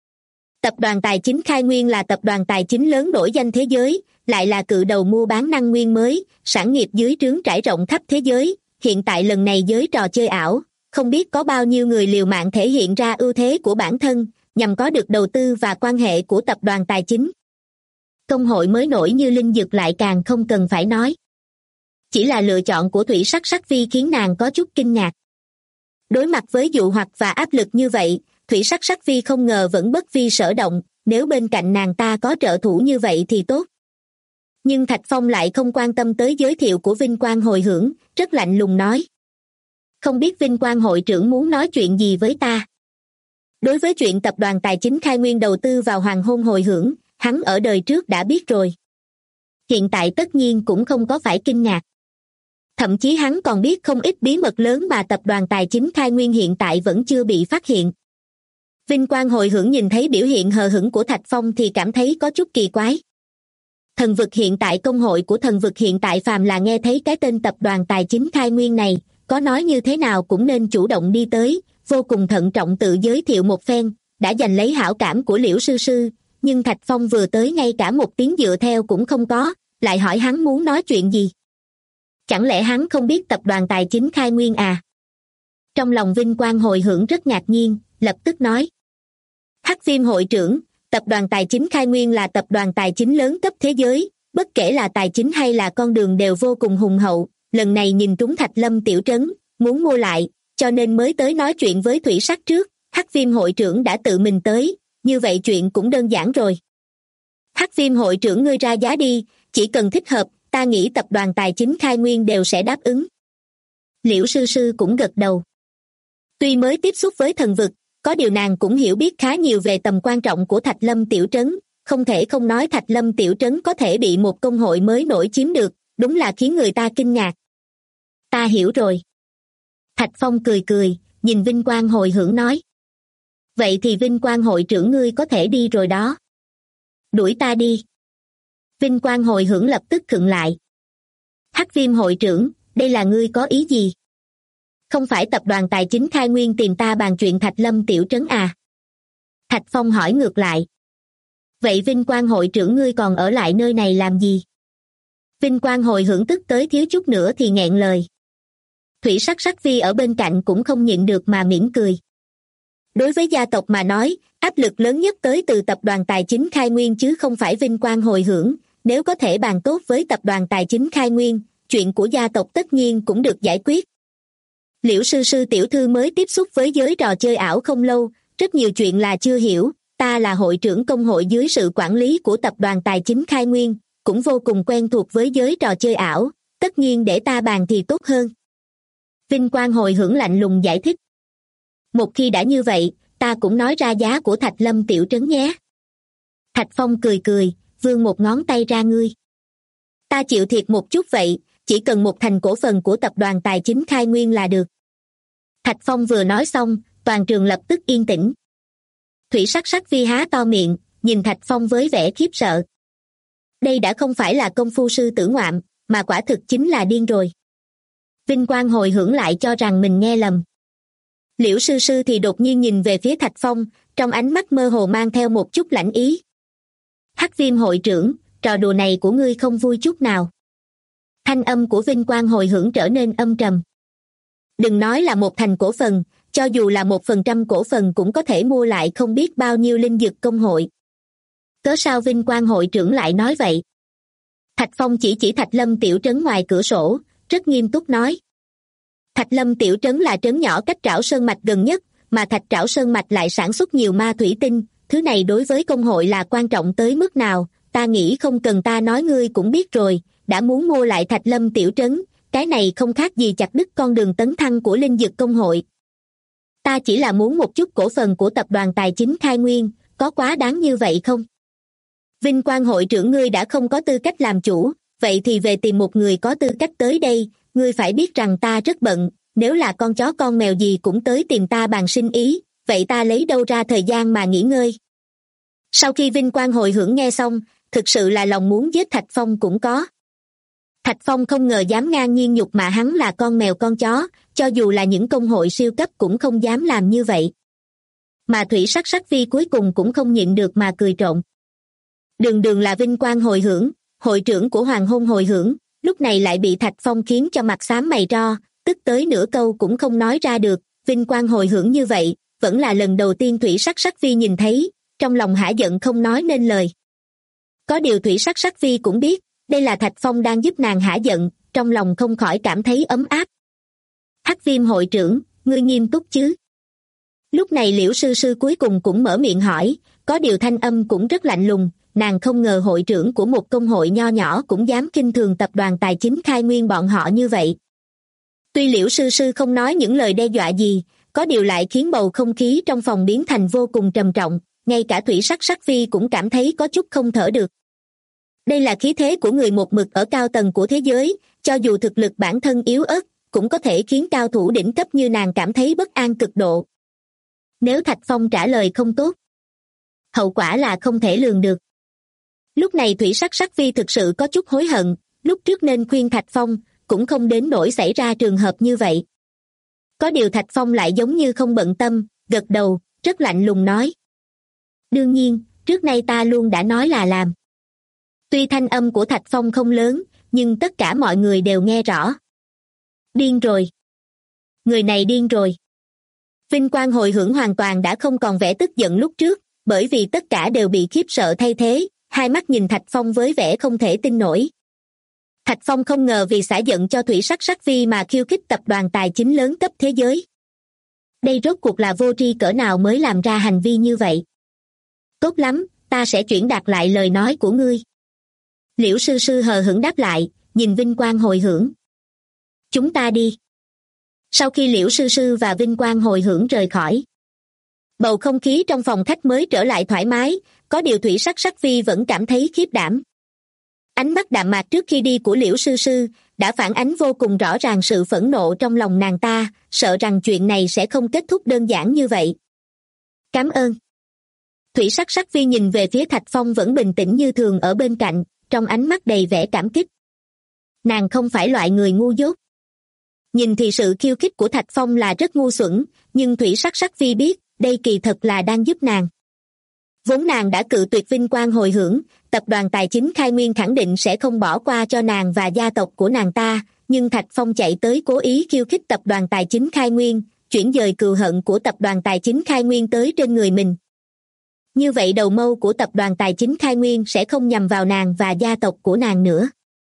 Tập đoàn tài chính Khai Nguyên là tập đoàn tài chính lớn nổi danh thế giới, lại là cự đầu mua bán năng nguyên mới, sản nghiệp dưới trướng trải rộng khắp thế giới. Hiện tại lần này giới trò chơi ảo, không biết có bao nhiêu người liều mạng thể hiện ra ưu thế của bản thân, nhằm có được đầu tư và quan hệ của tập đoàn tài chính. Công hội mới nổi như Linh Dực lại càng không cần phải nói. Chỉ là lựa chọn của Thủy Sắc Sắc Vi khiến nàng có chút kinh ngạc. Đối mặt với dụ hoặc và áp lực như vậy, Thủy Sắc Sắc Vi không ngờ vẫn bất vi sở động, nếu bên cạnh nàng ta có trợ thủ như vậy thì tốt. Nhưng Thạch Phong lại không quan tâm tới giới thiệu của Vinh quang hồi hưởng, rất lạnh lùng nói. Không biết Vinh quang hội trưởng muốn nói chuyện gì với ta? Đối với chuyện tập đoàn tài chính Khai Nguyên đầu tư vào Hoàng Hôn hồi hưởng, hắn ở đời trước đã biết rồi. Hiện tại tất nhiên cũng không có phải kinh ngạc. Thậm chí hắn còn biết không ít bí mật lớn mà tập đoàn tài chính Khai Nguyên hiện tại vẫn chưa bị phát hiện. Vinh quang hồi hưởng nhìn thấy biểu hiện hờ hững của Thạch Phong thì cảm thấy có chút kỳ quái. Thần vực hiện tại công hội của thần vực hiện tại phàm là nghe thấy cái tên tập đoàn tài chính Khai Nguyên này, có nói như thế nào cũng nên chủ động đi tới, vô cùng thận trọng tự giới thiệu một phen, đã giành lấy hảo cảm của Liễu Sư Sư, nhưng Thạch Phong vừa tới ngay cả một tiếng dựa theo cũng không có, lại hỏi hắn muốn nói chuyện gì. Chẳng lẽ hắn không biết tập đoàn tài chính Khai Nguyên à? Trong lòng Vinh quang hồi hưởng rất ngạc nhiên, lập tức nói. Hắc Viêm hội trưởng, tập đoàn tài chính Khai Nguyên là tập đoàn tài chính lớn cấp thế giới, bất kể là tài chính hay là con đường đều vô cùng hùng hậu, lần này nhìn trúng Thạch Lâm tiểu trấn, muốn mua lại, cho nên mới tới nói chuyện với Thủy Sắc trước, Hắc Viêm hội trưởng đã tự mình tới, như vậy chuyện cũng đơn giản rồi. Hắc Viêm hội trưởng ngươi ra giá đi, chỉ cần thích hợp, ta nghĩ tập đoàn tài chính Khai Nguyên đều sẽ đáp ứng. Liễu Sư Sư cũng gật đầu. Tuy mới tiếp xúc với thần vực, có điều nàng cũng hiểu biết khá nhiều về tầm quan trọng của Thạch Lâm tiểu trấn, không thể không nói Thạch Lâm tiểu trấn có thể bị một công hội mới nổi chiếm được, đúng là khiến người ta kinh ngạc. Ta hiểu rồi. Thạch Phong cười cười, nhìn Vinh quang hồi hưởng nói. Vậy thì Vinh quang hội trưởng ngươi có thể đi rồi đó. Đuổi ta đi. Vinh quang hồi hưởng lập tức khựng lại. Hắc Viêm hội trưởng, đây là ngươi có ý gì? Không phải tập đoàn tài chính Khai Nguyên tìm ta bàn chuyện Thạch Lâm tiểu trấn à? Thạch Phong hỏi ngược lại. Vậy Vinh quang hội trưởng ngươi còn ở lại nơi này làm gì? Vinh quang hồi hưởng tức tới thiếu chút nữa thì nghẹn lời. Thủy Sắc Sắc Vi ở bên cạnh cũng không nhịn được mà mỉm cười. Đối với gia tộc mà nói, áp lực lớn nhất tới từ tập đoàn tài chính Khai Nguyên chứ không phải Vinh quang hồi hưởng, nếu có thể bàn tốt với tập đoàn tài chính Khai Nguyên, chuyện của gia tộc tất nhiên cũng được giải quyết. Liễu Sư Sư tiểu thư mới tiếp xúc với giới trò chơi ảo không lâu, rất nhiều chuyện là chưa hiểu, Ta là hội trưởng công hội dưới sự quản lý của tập đoàn Tài chính Khai Nguyên, cũng vô cùng quen thuộc với giới trò chơi ảo, tất nhiên để ta bàn thì tốt hơn. Vinh Quang hồi hưởng lạnh lùng giải thích. Một khi đã như vậy, ta cũng nói ra giá của Thạch Lâm tiểu trấn nhé. Thạch Phong cười cười, vươn một ngón tay ra ngươi. Ta chịu thiệt một chút vậy, chỉ cần một thành cổ phần của tập đoàn Tài chính Khai Nguyên là được. Thạch Phong vừa nói xong, toàn trường lập tức yên tĩnh. Thủy Sắc Sắc Vi há to miệng, nhìn Thạch Phong với vẻ khiếp sợ. Đây đã không phải là công phu sư tử ngoạm, mà quả thực chính là điên rồi. Vinh Quang hồi hưởng lại cho rằng mình nghe lầm. Liễu sư sư thì đột nhiên nhìn về phía Thạch Phong, trong ánh mắt mơ hồ mang theo một chút lãnh ý. Hắc Viêm hội trưởng, trò đùa này của ngươi không vui chút nào. Thanh âm của Vinh Quang hồi hưởng trở nên âm trầm. Đừng nói là một thành cổ phần, cho dù là 1% cổ phần cũng có thể mua lại không biết bao nhiêu linh dược công hội. Cớ sao Vinh Quang hội trưởng lại nói vậy? Thạch Phong chỉ Thạch Lâm tiểu trấn ngoài cửa sổ, rất nghiêm túc nói. Thạch Lâm tiểu trấn là trấn nhỏ cách Trảo Sơn Mạch gần nhất, mà Thạch Trảo Sơn Mạch lại sản xuất nhiều ma thủy tinh, thứ này đối với công hội là quan trọng tới mức nào, ta nghĩ không cần ta nói ngươi cũng biết rồi, đã muốn mua lại Thạch Lâm tiểu trấn, cái này không khác gì chặt đứt con đường tấn thăng của linh dược công hội. Ta chỉ là muốn một chút cổ phần của tập đoàn Tài chính Khai Nguyên, có quá đáng như vậy không? Vinh Quang hội trưởng ngươi đã không có tư cách làm chủ, vậy thì về tìm một người có tư cách tới đây, ngươi phải biết rằng ta rất bận, nếu là con chó con mèo gì cũng tới tìm ta bàn sinh ý, vậy ta lấy đâu ra thời gian mà nghỉ ngơi? Sau khi Vinh Quang hồi hưởng nghe xong, thực sự là lòng muốn giết Thạch Phong cũng có. Thạch Phong không ngờ dám ngang nhiên nhục mạ hắn là con mèo con chó, cho dù là những công hội siêu cấp cũng không dám làm như vậy. Mà Thủy Sắc Sắc Vi cuối cùng cũng không nhịn được mà cười trộn. Đường là Vinh Quang hồi hưởng, hội trưởng của Hoàng Hôn hồi hưởng, lúc này lại bị Thạch Phong khiến cho mặt xám mày ro, tức tới nửa câu cũng không nói ra được. Vinh Quang hồi hưởng như vậy, vẫn là lần đầu tiên Thủy Sắc Sắc Vi nhìn thấy, trong lòng hả giận không nói nên lời. Có điều Thủy Sắc Sắc Vi cũng biết, đây là Thạch Phong đang giúp nàng hả giận, trong lòng không khỏi cảm thấy ấm áp. Hắc Viêm hội trưởng, ngươi nghiêm túc chứ? Lúc này Liễu sư sư cuối cùng cũng mở miệng hỏi, có điều thanh âm cũng rất lạnh lùng, nàng không ngờ hội trưởng của một công hội nho nhỏ cũng dám khinh thường tập đoàn Tài chính Khai Nguyên bọn họ như vậy. Tuy Liễu sư sư không nói những lời đe dọa gì, có điều lại khiến bầu không khí trong phòng biến thành vô cùng trầm trọng, ngay cả Thủy Sắc Sắc Vi cũng cảm thấy có chút không thở được. Đây là khí thế của người một mực ở cao tầng của thế giới, cho dù thực lực bản thân yếu ớt, cũng có thể khiến cao thủ đỉnh cấp như nàng cảm thấy bất an cực độ. Nếu Thạch Phong trả lời không tốt, hậu quả là không thể lường được. Lúc này Thủy Sắc Sắc Vi thực sự có chút hối hận, lúc trước nên khuyên Thạch Phong, cũng không đến nỗi xảy ra trường hợp như vậy. Có điều Thạch Phong lại giống như không bận tâm, gật đầu, rất lạnh lùng nói. Đương nhiên, trước nay ta luôn đã nói là làm. Tuy thanh âm của Thạch Phong không lớn, nhưng tất cả mọi người đều nghe rõ. Điên rồi. Người này điên rồi. Vinh Quang hồi hưởng hoàn toàn đã không còn vẻ tức giận lúc trước, bởi vì tất cả đều bị khiếp sợ thay thế, hai mắt nhìn Thạch Phong với vẻ không thể tin nổi. Thạch Phong không ngờ vì xả giận cho Thủy Sắc Sắc Vi mà khiêu khích tập đoàn tài chính lớn cấp thế giới. Đây rốt cuộc là vô tri cỡ nào mới làm ra hành vi như vậy. Tốt lắm, ta sẽ chuyển đạt lại lời nói của ngươi. Liễu sư sư hờ hững đáp lại, nhìn Vinh Quang hồi hưởng. Chúng ta đi. Sau khi Liễu sư sư và Vinh Quang hồi hưởng rời khỏi, bầu không khí trong phòng khách mới trở lại thoải mái, có điều Thủy Sắc Sắc Vi vẫn cảm thấy khiếp đảm. Ánh mắt đạm mạc trước khi đi của Liễu sư sư đã phản ánh vô cùng rõ ràng sự phẫn nộ trong lòng nàng ta, sợ rằng chuyện này sẽ không kết thúc đơn giản như vậy. Cảm ơn. Thủy Sắc Sắc Vi nhìn về phía Thạch Phong vẫn bình tĩnh như thường ở bên cạnh, trong ánh mắt đầy vẻ cảm kích. Nàng không phải loại người ngu dốt. Nhìn thì sự khiêu khích của Thạch Phong là rất ngu xuẩn, nhưng Thủy Sắc Sắc Vi biết, đây kỳ thật là đang giúp nàng. Vốn nàng đã cự tuyệt vinh quang hồi hưởng, tập đoàn tài chính Khai Nguyên khẳng định sẽ không bỏ qua cho nàng và gia tộc của nàng ta, nhưng Thạch Phong chạy tới cố ý khiêu khích tập đoàn tài chính Khai Nguyên, chuyển dời cừu hận của tập đoàn tài chính Khai Nguyên tới trên người mình. Như vậy đầu mâu của tập đoàn tài chính Khai Nguyên sẽ không nhằm vào nàng và gia tộc của nàng nữa.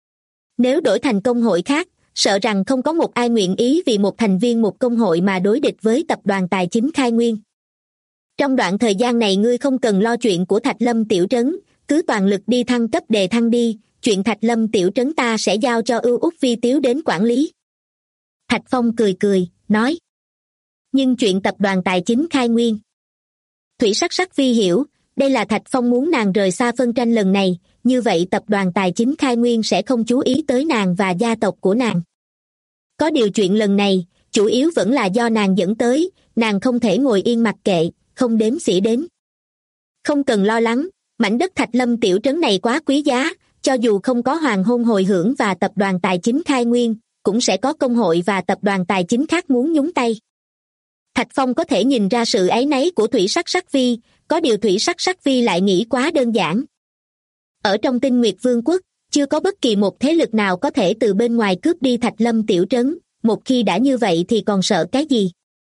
Nếu đổi thành công hội khác, sợ rằng không có một ai nguyện ý vì một thành viên một công hội mà đối địch với tập đoàn tài chính Khai Nguyên. Trong đoạn thời gian này ngươi không cần lo chuyện của Thạch Lâm tiểu trấn, cứ toàn lực đi thăng cấp đề thăng đi, chuyện Thạch Lâm tiểu trấn ta sẽ giao cho Ưu Úc Vi Tiếu đến quản lý. Thạch Phong cười cười, nói. Nhưng chuyện tập đoàn tài chính khai nguyên. Thủy Sắc Sắc Vi hiểu, đây là Thạch Phong muốn nàng rời xa phân tranh lần này, như vậy tập đoàn tài chính khai nguyên sẽ không chú ý tới nàng và gia tộc của nàng. Có điều chuyện lần này, chủ yếu vẫn là do nàng dẫn tới, nàng không thể ngồi yên mặc kệ, không đếm xỉa đến. Không cần lo lắng, mảnh đất Thạch Lâm tiểu trấn này quá quý giá, cho dù không có hoàng hôn hồi hưởng và tập đoàn tài chính khai nguyên, cũng sẽ có công hội và tập đoàn tài chính khác muốn nhúng tay. Thạch Phong có thể nhìn ra sự áy náy của Thủy Sắc Sắc Vi, có điều Thủy Sắc Sắc Vi lại nghĩ quá đơn giản. Ở trong Tinh Nguyệt Vương quốc, chưa có bất kỳ một thế lực nào có thể từ bên ngoài cướp đi Thạch Lâm tiểu trấn, một khi đã như vậy thì còn sợ cái gì?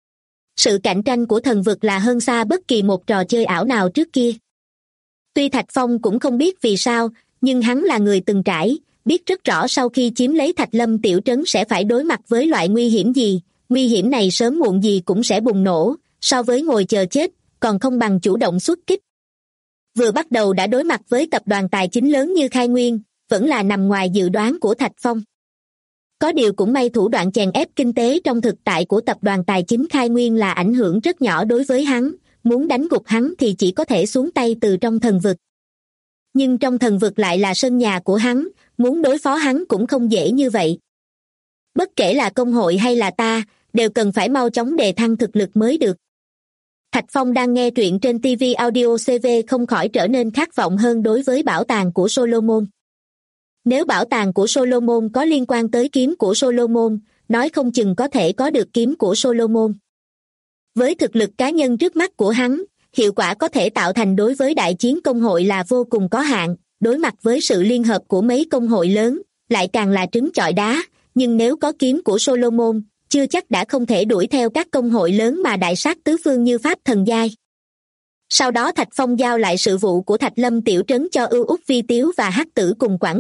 Sự cạnh tranh của thần vực là hơn xa bất kỳ một trò chơi ảo nào trước kia. Tuy Thạch Phong cũng không biết vì sao, nhưng hắn là người từng trải, biết rất rõ sau khi chiếm lấy Thạch Lâm tiểu trấn sẽ phải đối mặt với loại nguy hiểm gì, nguy hiểm này sớm muộn gì cũng sẽ bùng nổ, so với ngồi chờ chết, còn không bằng chủ động xuất kích. Vừa bắt đầu đã đối mặt với tập đoàn tài chính lớn như Khai Nguyên, vẫn là nằm ngoài dự đoán của Thạch Phong. Có điều cũng may thủ đoạn chèn ép kinh tế trong thực tại của tập đoàn tài chính Khai Nguyên là ảnh hưởng rất nhỏ đối với hắn, muốn đánh gục hắn thì chỉ có thể xuống tay từ trong thần vực. Nhưng trong thần vực lại là sân nhà của hắn, muốn đối phó hắn cũng không dễ như vậy. Bất kể là công hội hay là ta, đều cần phải mau chóng đề thăng thực lực mới được. Thạch Phong đang nghe truyện trên TV Audio CV không khỏi trở nên khát vọng hơn đối với bảo tàng của Solomon. Nếu bảo tàng của Solomon có liên quan tới kiếm của Solomon, nói không chừng có thể có được kiếm của Solomon. Với thực lực cá nhân trước mắt của hắn, hiệu quả có thể tạo thành đối với đại chiến công hội là vô cùng có hạn, đối mặt với sự liên hợp của mấy công hội lớn, lại càng là trứng chọi đá, nhưng nếu có kiếm của Solomon, chưa chắc đã không thể đuổi theo các công hội lớn mà đại sát tứ phương như Pháp Thần Giai. Sau đó Thạch Phong giao lại sự vụ của Thạch Lâm tiểu trấn cho Ưu Úc Vi Tiếu và Hắc Tử cùng quản.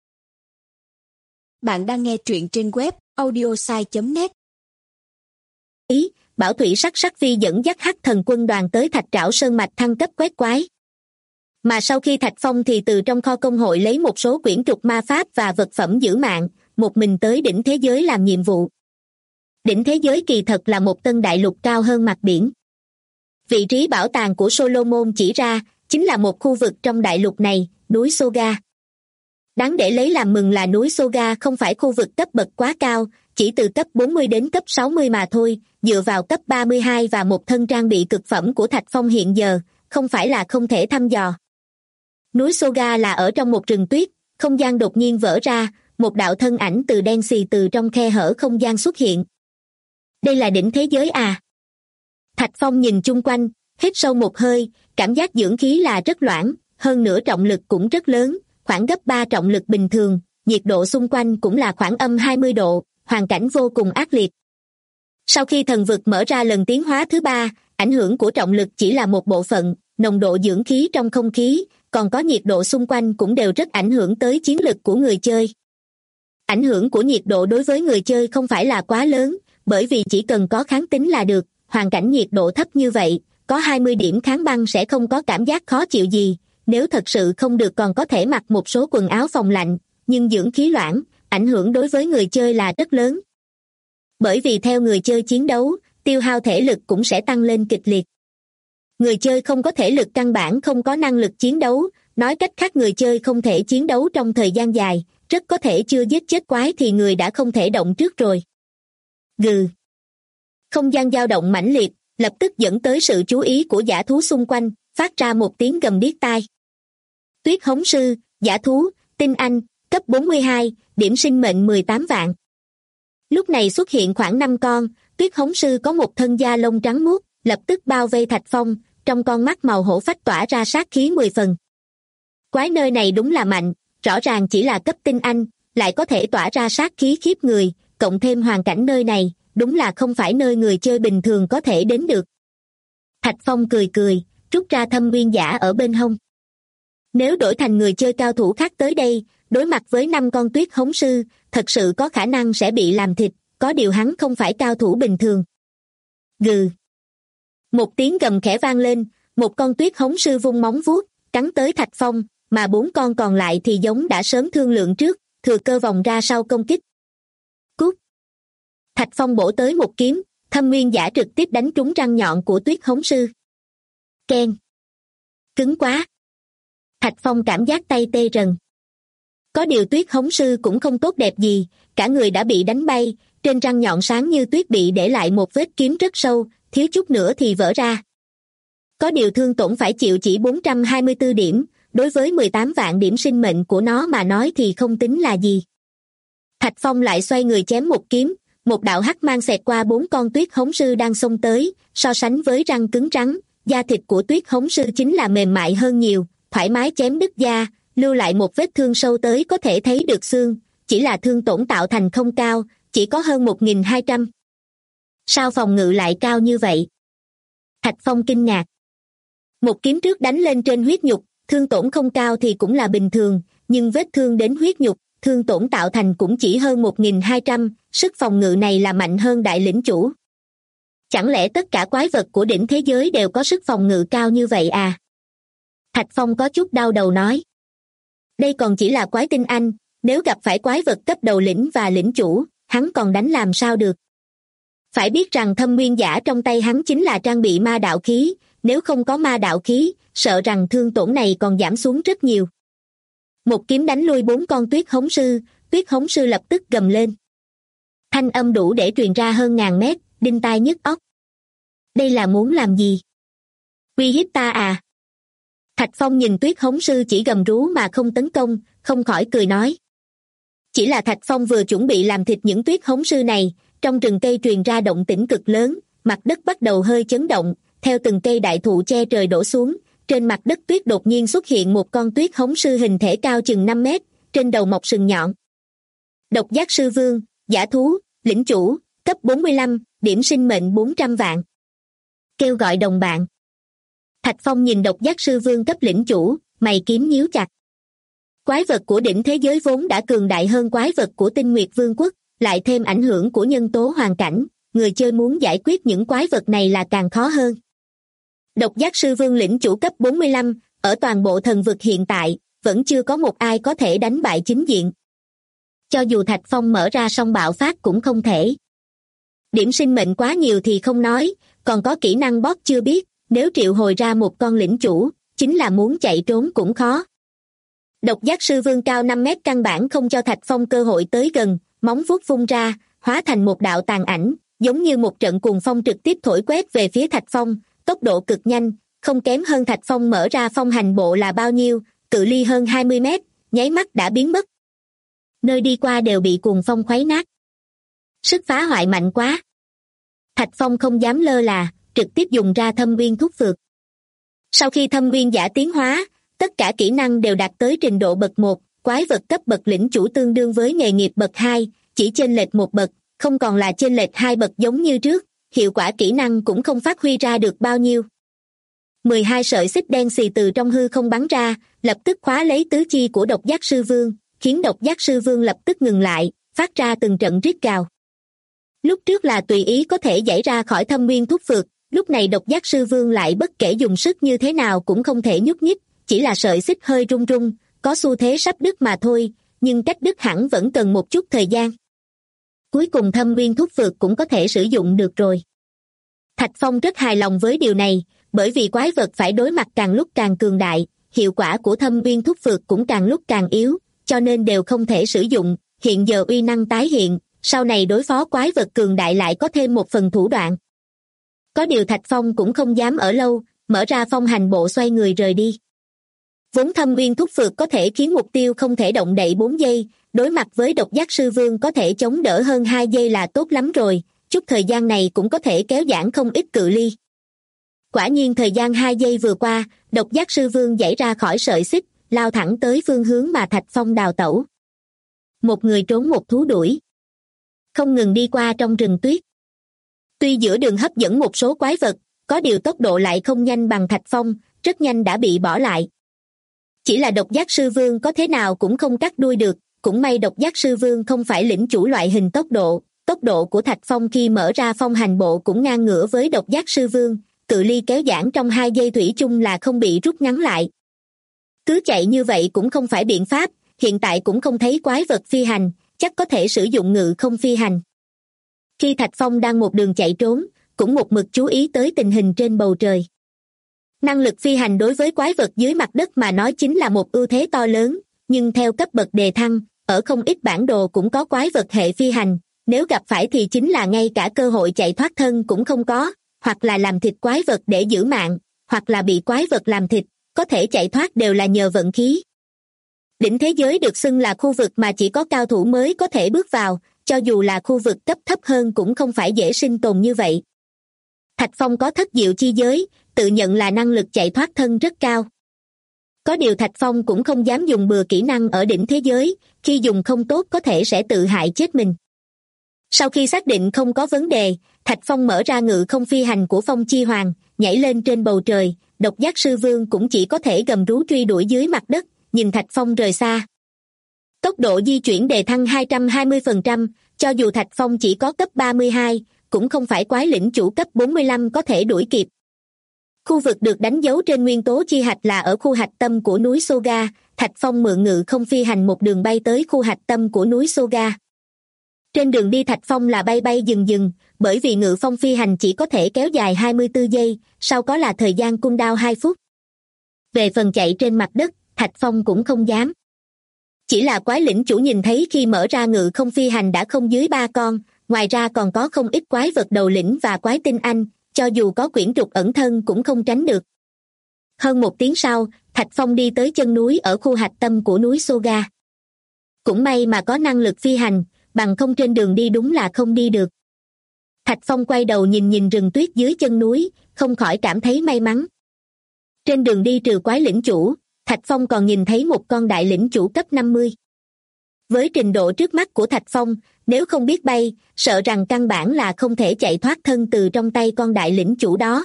Bạn đang nghe truyện trên web audiosai.net. Bảo Thủy Sắc Sắc Vi dẫn dắt Hắc Thần quân đoàn tới Thạch Trảo Sơn Mạch thăng cấp quét quái. Mà sau khi Thạch Phong thì từ trong kho công hội lấy một số quyển trục ma pháp và vật phẩm giữ mạng, một mình tới đỉnh thế giới làm nhiệm vụ. Đỉnh thế giới kỳ thật là một tân đại lục cao hơn mặt biển. Vị trí bảo tàng của Solomon chỉ ra, chính là một khu vực trong đại lục này, núi Soga. Đáng để lấy làm mừng là núi Soga không phải khu vực cấp bậc quá cao, chỉ từ cấp 40 đến cấp 60 mà thôi, dựa vào cấp 32 và một thân trang bị cực phẩm của Thạch Phong hiện giờ, không phải là không thể thăm dò. Núi Soga là ở trong một rừng tuyết, không gian đột nhiên vỡ ra, một đạo thân ảnh từ đen xì từ trong khe hở không gian xuất hiện. Đây là đỉnh thế giới à? Thạch Phong nhìn chung quanh, hít sâu một hơi, cảm giác dưỡng khí là rất loãng, hơn nữa trọng lực cũng rất lớn, khoảng gấp 3 trọng lực bình thường, nhiệt độ xung quanh cũng là khoảng âm 20 độ, hoàn cảnh vô cùng ác liệt. Sau khi thần vực mở ra lần tiến hóa thứ 3, ảnh hưởng của trọng lực chỉ là một bộ phận, nồng độ dưỡng khí trong không khí, còn có nhiệt độ xung quanh cũng đều rất ảnh hưởng tới chiến lực của người chơi. Ảnh hưởng của nhiệt độ đối với người chơi không phải là quá lớn, bởi vì chỉ cần có kháng tính là được, hoàn cảnh nhiệt độ thấp như vậy, có 20 điểm kháng băng sẽ không có cảm giác khó chịu gì, nếu thật sự không được còn có thể mặc một số quần áo phòng lạnh, nhưng dưỡng khí loãng, ảnh hưởng đối với người chơi là rất lớn. Bởi vì theo người chơi chiến đấu, tiêu hao thể lực cũng sẽ tăng lên kịch liệt. Người chơi không có thể lực căn bản không có năng lực chiến đấu, nói cách khác người chơi không thể chiến đấu trong thời gian dài, rất có thể chưa giết chết quái thì người đã không thể động trước rồi. Gừ. Không gian dao động mãnh liệt, lập tức dẫn tới sự chú ý của dã thú xung quanh, phát ra một tiếng gầm điếc tai. Tuyết hống sư, dã thú, tinh anh, cấp 42, điểm sinh mệnh 18 vạn. Lúc này xuất hiện khoảng 5 con, tuyết hống sư có một thân da lông trắng muốt, lập tức bao vây Thạch Phong, trong con mắt màu hổ phách tỏa ra sát khí 10 phần. Quái nơi này đúng là mạnh, rõ ràng chỉ là cấp tinh anh, lại có thể tỏa ra sát khí khiếp người, cộng thêm hoàn cảnh nơi này, đúng là không phải nơi người chơi bình thường có thể đến được. Thạch Phong cười cười, rút ra thâm nguyên giả ở bên hông. Nếu đổi thành người chơi cao thủ khác tới đây, đối mặt với 5 con tuyết hống sư, thật sự có khả năng sẽ bị làm thịt, có điều hắn không phải cao thủ bình thường. Gừ. Một tiếng gầm khẽ vang lên, một con tuyết hống sư vung móng vuốt, cắn tới Thạch Phong, mà 4 con còn lại thì giống đã sớm thương lượng trước, thừa cơ vòng ra sau công kích. Cút! Thạch Phong bổ tới một kiếm, Thâm Nguyên Giả trực tiếp đánh trúng răng nhọn của tuyết hống sư. Keng! Cứng quá! Thạch Phong cảm giác tay tê rần. Có điều tuyết hống sư cũng không tốt đẹp gì, cả người đã bị đánh bay, trên răng nhọn sáng như tuyết bị để lại một vết kiếm rất sâu, thiếu chút nữa thì vỡ ra. Có điều thương tổn phải chịu chỉ 424 điểm, đối với 18 vạn điểm sinh mệnh của nó mà nói thì không tính là gì. Thạch Phong lại xoay người chém một kiếm, một đạo hắc mang xẹt qua 4 con tuyết hống sư đang xông tới, so sánh với răng cứng rắn, da thịt của tuyết hống sư chính là mềm mại hơn nhiều, thoải mái chém đứt da, lưu lại một vết thương sâu tới có thể thấy được xương, chỉ là thương tổn tạo thành không cao, chỉ có hơn 1.200. Sao phòng ngự lại cao như vậy? Thạch Phong kinh ngạc. Một kiếm trước đánh lên trên huyết nhục, thương tổn không cao thì cũng là bình thường, nhưng vết thương đến huyết nhục, thương tổn tạo thành cũng chỉ hơn 1.200, sức phòng ngự này là mạnh hơn đại lĩnh chủ. Chẳng lẽ tất cả quái vật của đỉnh thế giới đều có sức phòng ngự cao như vậy à? Thạch Phong có chút đau đầu nói. Đây còn chỉ là quái tinh anh, nếu gặp phải quái vật cấp đầu lĩnh và lĩnh chủ, hắn còn đánh làm sao được? Phải biết rằng Thâm Nguyên Giả trong tay hắn chính là trang bị ma đạo khí, nếu không có ma đạo khí, sợ rằng thương tổn này còn giảm xuống rất nhiều. Một kiếm đánh lui 4 con tuyết hống sư lập tức gầm lên. Thanh âm đủ để truyền ra hơn ngàn mét, đinh tai nhức óc. Đây là muốn làm gì? Uy hiếp ta à? Thạch Phong nhìn tuyết hống sư chỉ gầm rú mà không tấn công, không khỏi cười nói. Chỉ là Thạch Phong vừa chuẩn bị làm thịt những tuyết hống sư này, trong rừng cây truyền ra động tĩnh cực lớn, mặt đất bắt đầu hơi chấn động, theo từng cây đại thụ che trời đổ xuống, trên mặt đất tuyết đột nhiên xuất hiện một con tuyết hống sư hình thể cao chừng 5 mét, trên đầu mọc sừng nhọn. Độc giác sư vương, giả thú, lĩnh chủ, cấp 45, điểm sinh mệnh 400 vạn. Kêu gọi đồng bạn. Thạch Phong nhìn độc giác sư vương cấp lĩnh chủ, mày kiếm nhíu chặt. Quái vật của đỉnh thế giới vốn đã cường đại hơn quái vật của Tinh Nguyệt Vương quốc, lại thêm ảnh hưởng của nhân tố hoàn cảnh, người chơi muốn giải quyết những quái vật này là càng khó hơn. Độc giác sư vương lĩnh chủ cấp 45, ở toàn bộ thần vực hiện tại, vẫn chưa có một ai có thể đánh bại chính diện. Cho dù Thạch Phong mở ra song bạo phát cũng không thể. Điểm sinh mệnh quá nhiều thì không nói, còn có kỹ năng boss chưa biết, nếu triệu hồi ra một con lĩnh chủ, chính là muốn chạy trốn cũng khó. Độc giác sư vương cao 5 mét căn bản không cho Thạch Phong cơ hội tới gần, móng vuốt vung ra, hóa thành một đạo tàn ảnh, giống như một trận cuồng phong trực tiếp thổi quét về phía Thạch Phong, tốc độ cực nhanh, không kém hơn Thạch Phong mở ra phong hành bộ là bao nhiêu, cự ly hơn 20 mét, nháy mắt đã biến mất. Nơi đi qua đều bị cuồng phong khuấy nát. Sức phá hoại mạnh quá. Thạch Phong không dám lơ là, trực tiếp dùng ra Thâm Nguyên Thúc Phược. Sau khi Thâm Nguyên Giả tiến hóa, tất cả kỹ năng đều đạt tới trình độ bậc 1, quái vật cấp bậc lĩnh chủ tương đương với nghề nghiệp bậc 2, chỉ chênh lệch một bậc, không còn là chênh lệch 2 bậc giống như trước, hiệu quả kỹ năng cũng không phát huy ra được bao nhiêu. 12 sợi xích đen xì từ trong hư không bắn ra, lập tức khóa lấy tứ chi của độc giác sư vương, khiến độc giác sư vương lập tức ngừng lại, phát ra từng trận rít gào. Lúc trước là tùy ý có thể giãy ra khỏi Thâm Nguyên Thúc Phược, lúc này độc giác sư vương lại bất kể dùng sức như thế nào cũng không thể nhúc nhích, chỉ là sợi xích hơi rung rung, có xu thế sắp đứt mà thôi, nhưng cách đứt hẳn vẫn cần một chút thời gian. Cuối cùng Thâm Nguyên Thúc Phược cũng có thể sử dụng được rồi. Thạch Phong rất hài lòng với điều này, bởi vì quái vật phải đối mặt càng lúc càng cường đại, hiệu quả của Thâm Nguyên Thúc Phược cũng càng lúc càng yếu, cho nên đều không thể sử dụng, hiện giờ uy năng tái hiện, sau này đối phó quái vật cường đại lại có thêm một phần thủ đoạn. Có điều Thạch Phong cũng không dám ở lâu, mở ra phong hành bộ xoay người rời đi. Vốn Thâm Nguyên Thúc Phược có thể khiến mục tiêu không thể động đậy 4 giây, đối mặt với độc giác sư vương có thể chống đỡ hơn 2 giây là tốt lắm rồi, chút thời gian này cũng có thể kéo giãn không ít cự ly. Quả nhiên thời gian 2 giây vừa qua, độc giác sư vương giãy ra khỏi sợi xích, lao thẳng tới phương hướng mà Thạch Phong đào tẩu. Một người trốn một thú đuổi, không ngừng đi qua trong rừng tuyết. Tuy giữa đường hấp dẫn một số quái vật, có điều tốc độ lại không nhanh bằng Thạch Phong, rất nhanh đã bị bỏ lại. Chỉ là độc giác sư vương có thế nào cũng không cắt đuôi được, cũng may độc giác sư vương không phải lĩnh chủ loại hình tốc độ của Thạch Phong khi mở ra phong hành bộ cũng ngang ngửa với độc giác sư vương, cự ly kéo giãn trong 2 giây thủy chung là không bị rút ngắn lại. Cứ chạy như vậy cũng không phải biện pháp, hiện tại cũng không thấy quái vật phi hành, chắc có thể sử dụng ngự không phi hành. Khi Thạch Phong đang một đường chạy trốn, cũng một mực chú ý tới tình hình trên bầu trời. Năng lực phi hành đối với quái vật dưới mặt đất mà nói chính là một ưu thế to lớn, nhưng theo cấp bậc đề thăng, ở không ít bản đồ cũng có quái vật hệ phi hành, nếu gặp phải thì chính là ngay cả cơ hội chạy thoát thân cũng không có, hoặc là làm thịt quái vật để giữ mạng, hoặc là bị quái vật làm thịt, có thể chạy thoát đều là nhờ vận khí. Đỉnh thế giới được xưng là khu vực mà chỉ có cao thủ mới có thể bước vào, cho dù là khu vực cấp thấp hơn cũng không phải dễ sinh tồn như vậy. Thạch Phong có thất diệu chi giới, tự nhận là năng lực chạy thoát thân rất cao. Có điều Thạch Phong cũng không dám dùng bừa kỹ năng ở đỉnh thế giới, khi dùng không tốt có thể sẽ tự hại chết mình. Sau khi xác định không có vấn đề, Thạch Phong mở ra ngự không phi hành của Phong Chi Hoàng, nhảy lên trên bầu trời, Độc Giác Sư Vương cũng chỉ có thể gầm rú truy đuổi dưới mặt đất, nhìn Thạch Phong rời xa. Tốc độ di chuyển đề thăng 220%, cho dù Thạch Phong chỉ có cấp 32, cũng không phải quái lĩnh chủ cấp 45 có thể đuổi kịp. Khu vực được đánh dấu trên nguyên tố chi hạch là ở khu hạch tâm của núi Soga, Thạch Phong mượn ngự không phi hành một đường bay tới khu hạch tâm của núi Soga. Trên đường đi Thạch Phong là bay bay dừng dừng, bởi vì ngự phong phi hành chỉ có thể kéo dài 24 giây, sau có là thời gian cooldown 2 phút. Về phần chạy trên mặt đất, Thạch Phong cũng không dám. Chỉ là quái lĩnh chủ nhìn thấy khi mở ra ngự không phi hành đã không dưới 3 con, ngoài ra còn có không ít quái vật đầu lĩnh và quái tinh anh, cho dù có quyển trục ẩn thân cũng không tránh được. Hơn 1 tiếng sau, Thạch Phong đi tới chân núi ở khu hạch tâm của núi Soga. Cũng may mà có năng lực phi hành, bằng không trên đường đi đúng là không đi được. Thạch Phong quay đầu nhìn rừng tuyết dưới chân núi, không khỏi cảm thấy may mắn. Trên đường đi trừ quái lĩnh chủ, Thạch Phong còn nhìn thấy một con đại lĩnh chủ cấp 50. Với trình độ trước mắt của Thạch Phong, nếu không biết bay, sợ rằng căn bản là không thể chạy thoát thân từ trong tay con đại lĩnh chủ đó.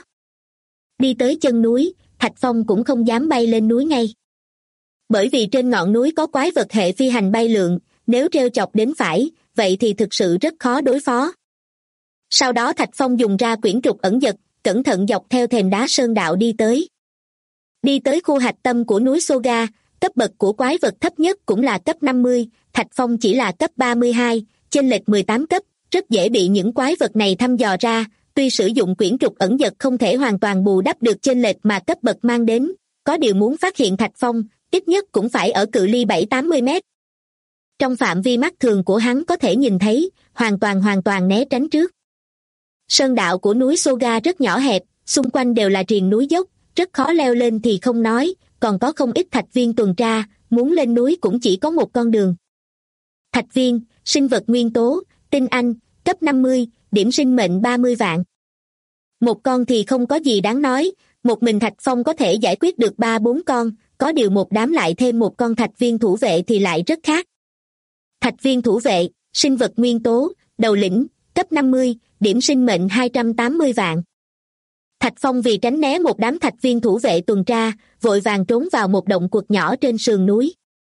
Đi tới chân núi, Thạch Phong cũng không dám bay lên núi ngay. Bởi vì trên ngọn núi có quái vật hệ phi hành bay lượn, nếu trêu chọc đến phải, vậy thì thực sự rất khó đối phó. Sau đó Thạch Phong dùng ra quyển trục ẩn dật, cẩn thận dọc theo thềm đá sơn đạo đi tới. Đi tới khu hạch tâm của núi Soga, cấp bậc của quái vật thấp nhất cũng là cấp 50, Thạch Phong chỉ là cấp 32, chênh lệch 18 cấp, rất dễ bị những quái vật này thăm dò ra, tuy sử dụng quyển trục ẩn dật không thể hoàn toàn bù đắp được chênh lệch mà cấp bậc mang đến, có điều muốn phát hiện Thạch Phong, ít nhất cũng phải ở cự ly 7-80 mét. Trong phạm vi mắt thường của hắn có thể nhìn thấy, hoàn toàn né tránh trước. Sơn đạo của núi Soga rất nhỏ hẹp, xung quanh đều là triền núi dốc, rất khó leo lên thì không nói, còn có không ít thạch viên tuần tra, muốn lên núi cũng chỉ có một con đường. Thạch viên, sinh vật nguyên tố, tinh anh, cấp 50, điểm sinh mệnh 30 vạn. Một con thì không có gì đáng nói, một mình Thạch Phong có thể giải quyết được 3-4 con, có điều một đám lại thêm một con thạch viên thủ vệ thì lại rất khác. Thạch viên thủ vệ, sinh vật nguyên tố, đầu lĩnh, cấp 50, điểm sinh mệnh 280 vạn. Thạch Phong vì tránh né một đám thạch viên thủ vệ tuần tra, vội vàng trốn vào một động quật nhỏ trên sườn núi.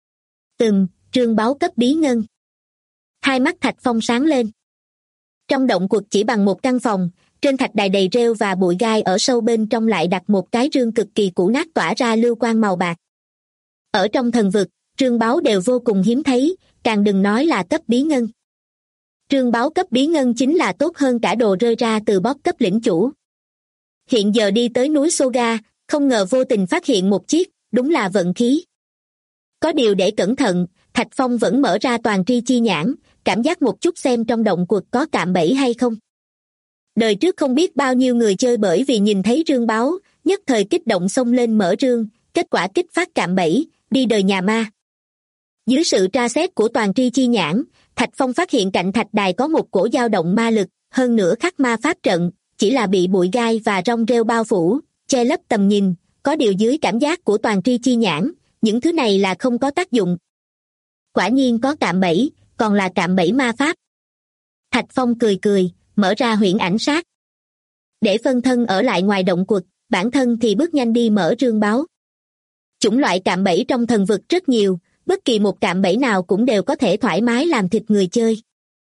Trương báu cấp bí ngân. Hai mắt Thạch Phong sáng lên. Trong động quật chỉ bằng một căn phòng, trên thạch đài đầy rêu và bụi gai, ở sâu bên trong lại đặt một cái rương cực kỳ cũ nát tỏa ra lưu quang màu bạc. Ở trong thần vực, trương báu đều vô cùng hiếm thấy, càng đừng nói là cấp bí ngân. Trương báu cấp bí ngân chính là tốt hơn cả đồ rơi ra từ bóp cấp lĩnh chủ. Hiện giờ đi tới núi Soga, không ngờ vô tình phát hiện một chiếc, đúng là vận khí. Có điều để cẩn thận, Thạch Phong vẫn mở ra toàn tri chi nhãn, cảm giác một chút xem trong động quật có cạm bẫy hay không. Đời trước không biết bao nhiêu người chơi bởi vì nhìn thấy rương báu, nhất thời kích động xông lên mở rương, kết quả kích phát cạm bẫy, đi đời nhà ma. Dưới sự tra xét của toàn tri chi nhãn, Thạch Phong phát hiện cạnh thạch đài có một cổ dao động ma lực, hơn nữa khắc ma pháp trận, chỉ là bị bụi gai và rong rêu bao phủ, che lấp tầm nhìn, có điều dưới cảm giác của toàn tri chi nhãn, những thứ này là không có tác dụng. Quả nhiên có cạm bẫy, còn là cạm bẫy ma pháp. Thạch Phong cười, mở ra huyễn ảnh sát. Để phân thân ở lại ngoài động quật, bản thân thì bước nhanh đi mở rương báo. Chủng loại cạm bẫy trong thần vực rất nhiều, bất kỳ một cạm bẫy nào cũng đều có thể thoải mái làm thịt người chơi.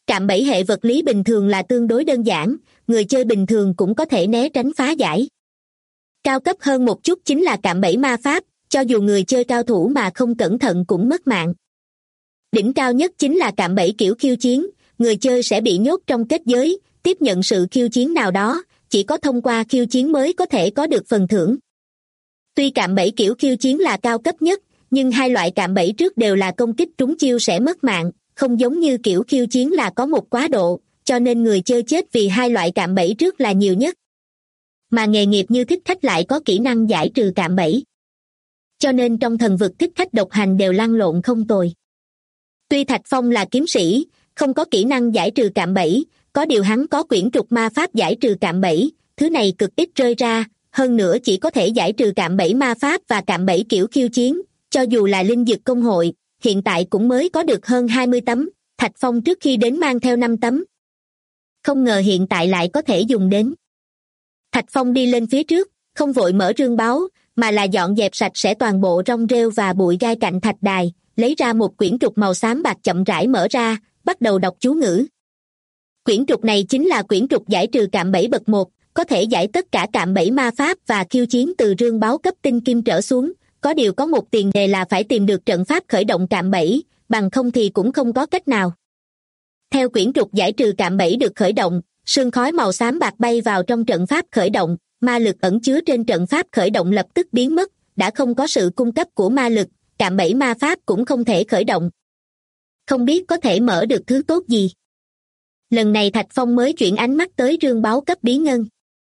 Cạm bẫy hệ vật lý bình thường là tương đối đơn giản, người chơi bình thường cũng có thể né tránh phá giải. Cao cấp hơn một chút chính là cạm bẫy ma pháp, cho dù người chơi cao thủ mà không cẩn thận cũng mất mạng. Đỉnh cao nhất chính là cạm bẫy kiểu khiêu chiến, người chơi sẽ bị nhốt trong kết giới, tiếp nhận sự khiêu chiến nào đó, chỉ có thông qua khiêu chiến mới có thể có được phần thưởng. Tuy cạm bẫy kiểu khiêu chiến là cao cấp nhất, nhưng hai loại cạm bẫy trước đều là công kích trúng chiêu sẽ mất mạng, không giống như kiểu khiêu chiến là có một quá độ, cho nên người chơi chết vì hai loại cạm bẫy trước là nhiều nhất. Mà nghề nghiệp như thích khách lại có kỹ năng giải trừ cạm bẫy. Cho nên trong thần vực thích khách độc hành đều lăn lộn không tồi. Tuy Thạch Phong là kiếm sĩ, không có kỹ năng giải trừ cạm bẫy, có điều hắn có quyển trục ma pháp giải trừ cạm bẫy, thứ này cực ít rơi ra, hơn nữa chỉ có thể giải trừ cạm bẫy ma pháp và cạm bẫy kiểu khiêu chiến, cho dù là linh dược công hội, hiện tại cũng mới có được hơn 20 tấm, Thạch Phong trước khi đến mang theo 5 tấm. Không ngờ hiện tại lại có thể dùng đến. Thạch Phong đi lên phía trước, không vội mở rương báu, mà là dọn dẹp sạch sẽ toàn bộ rong rêu và bụi gai cạnh thạch đài, lấy ra một quyển trục màu xám bạc chậm rãi mở ra, bắt đầu đọc chú ngữ. Quyển trục này chính là quyển trục giải trừ cạm bẫy bậc 1, có thể giải tất cả cạm bẫy ma pháp và khiêu chiến từ rương báu cấp tinh kim trở xuống, có điều có một tiền đề là phải tìm được trận pháp khởi động cạm bẫy, bằng không thì cũng không có cách nào. Theo quyển trục giải trừ cạm bẫy được khởi động, sương khói màu xám bạc bay vào trong trận pháp khởi động, ma lực ẩn chứa trên trận pháp khởi động lập tức biến mất, đã không có sự cung cấp của ma lực, cạm bẫy ma pháp cũng không thể khởi động. Không biết có thể mở được thứ tốt gì. Lần này Thạch Phong mới chuyển ánh mắt tới rương báu cấp bí ngân.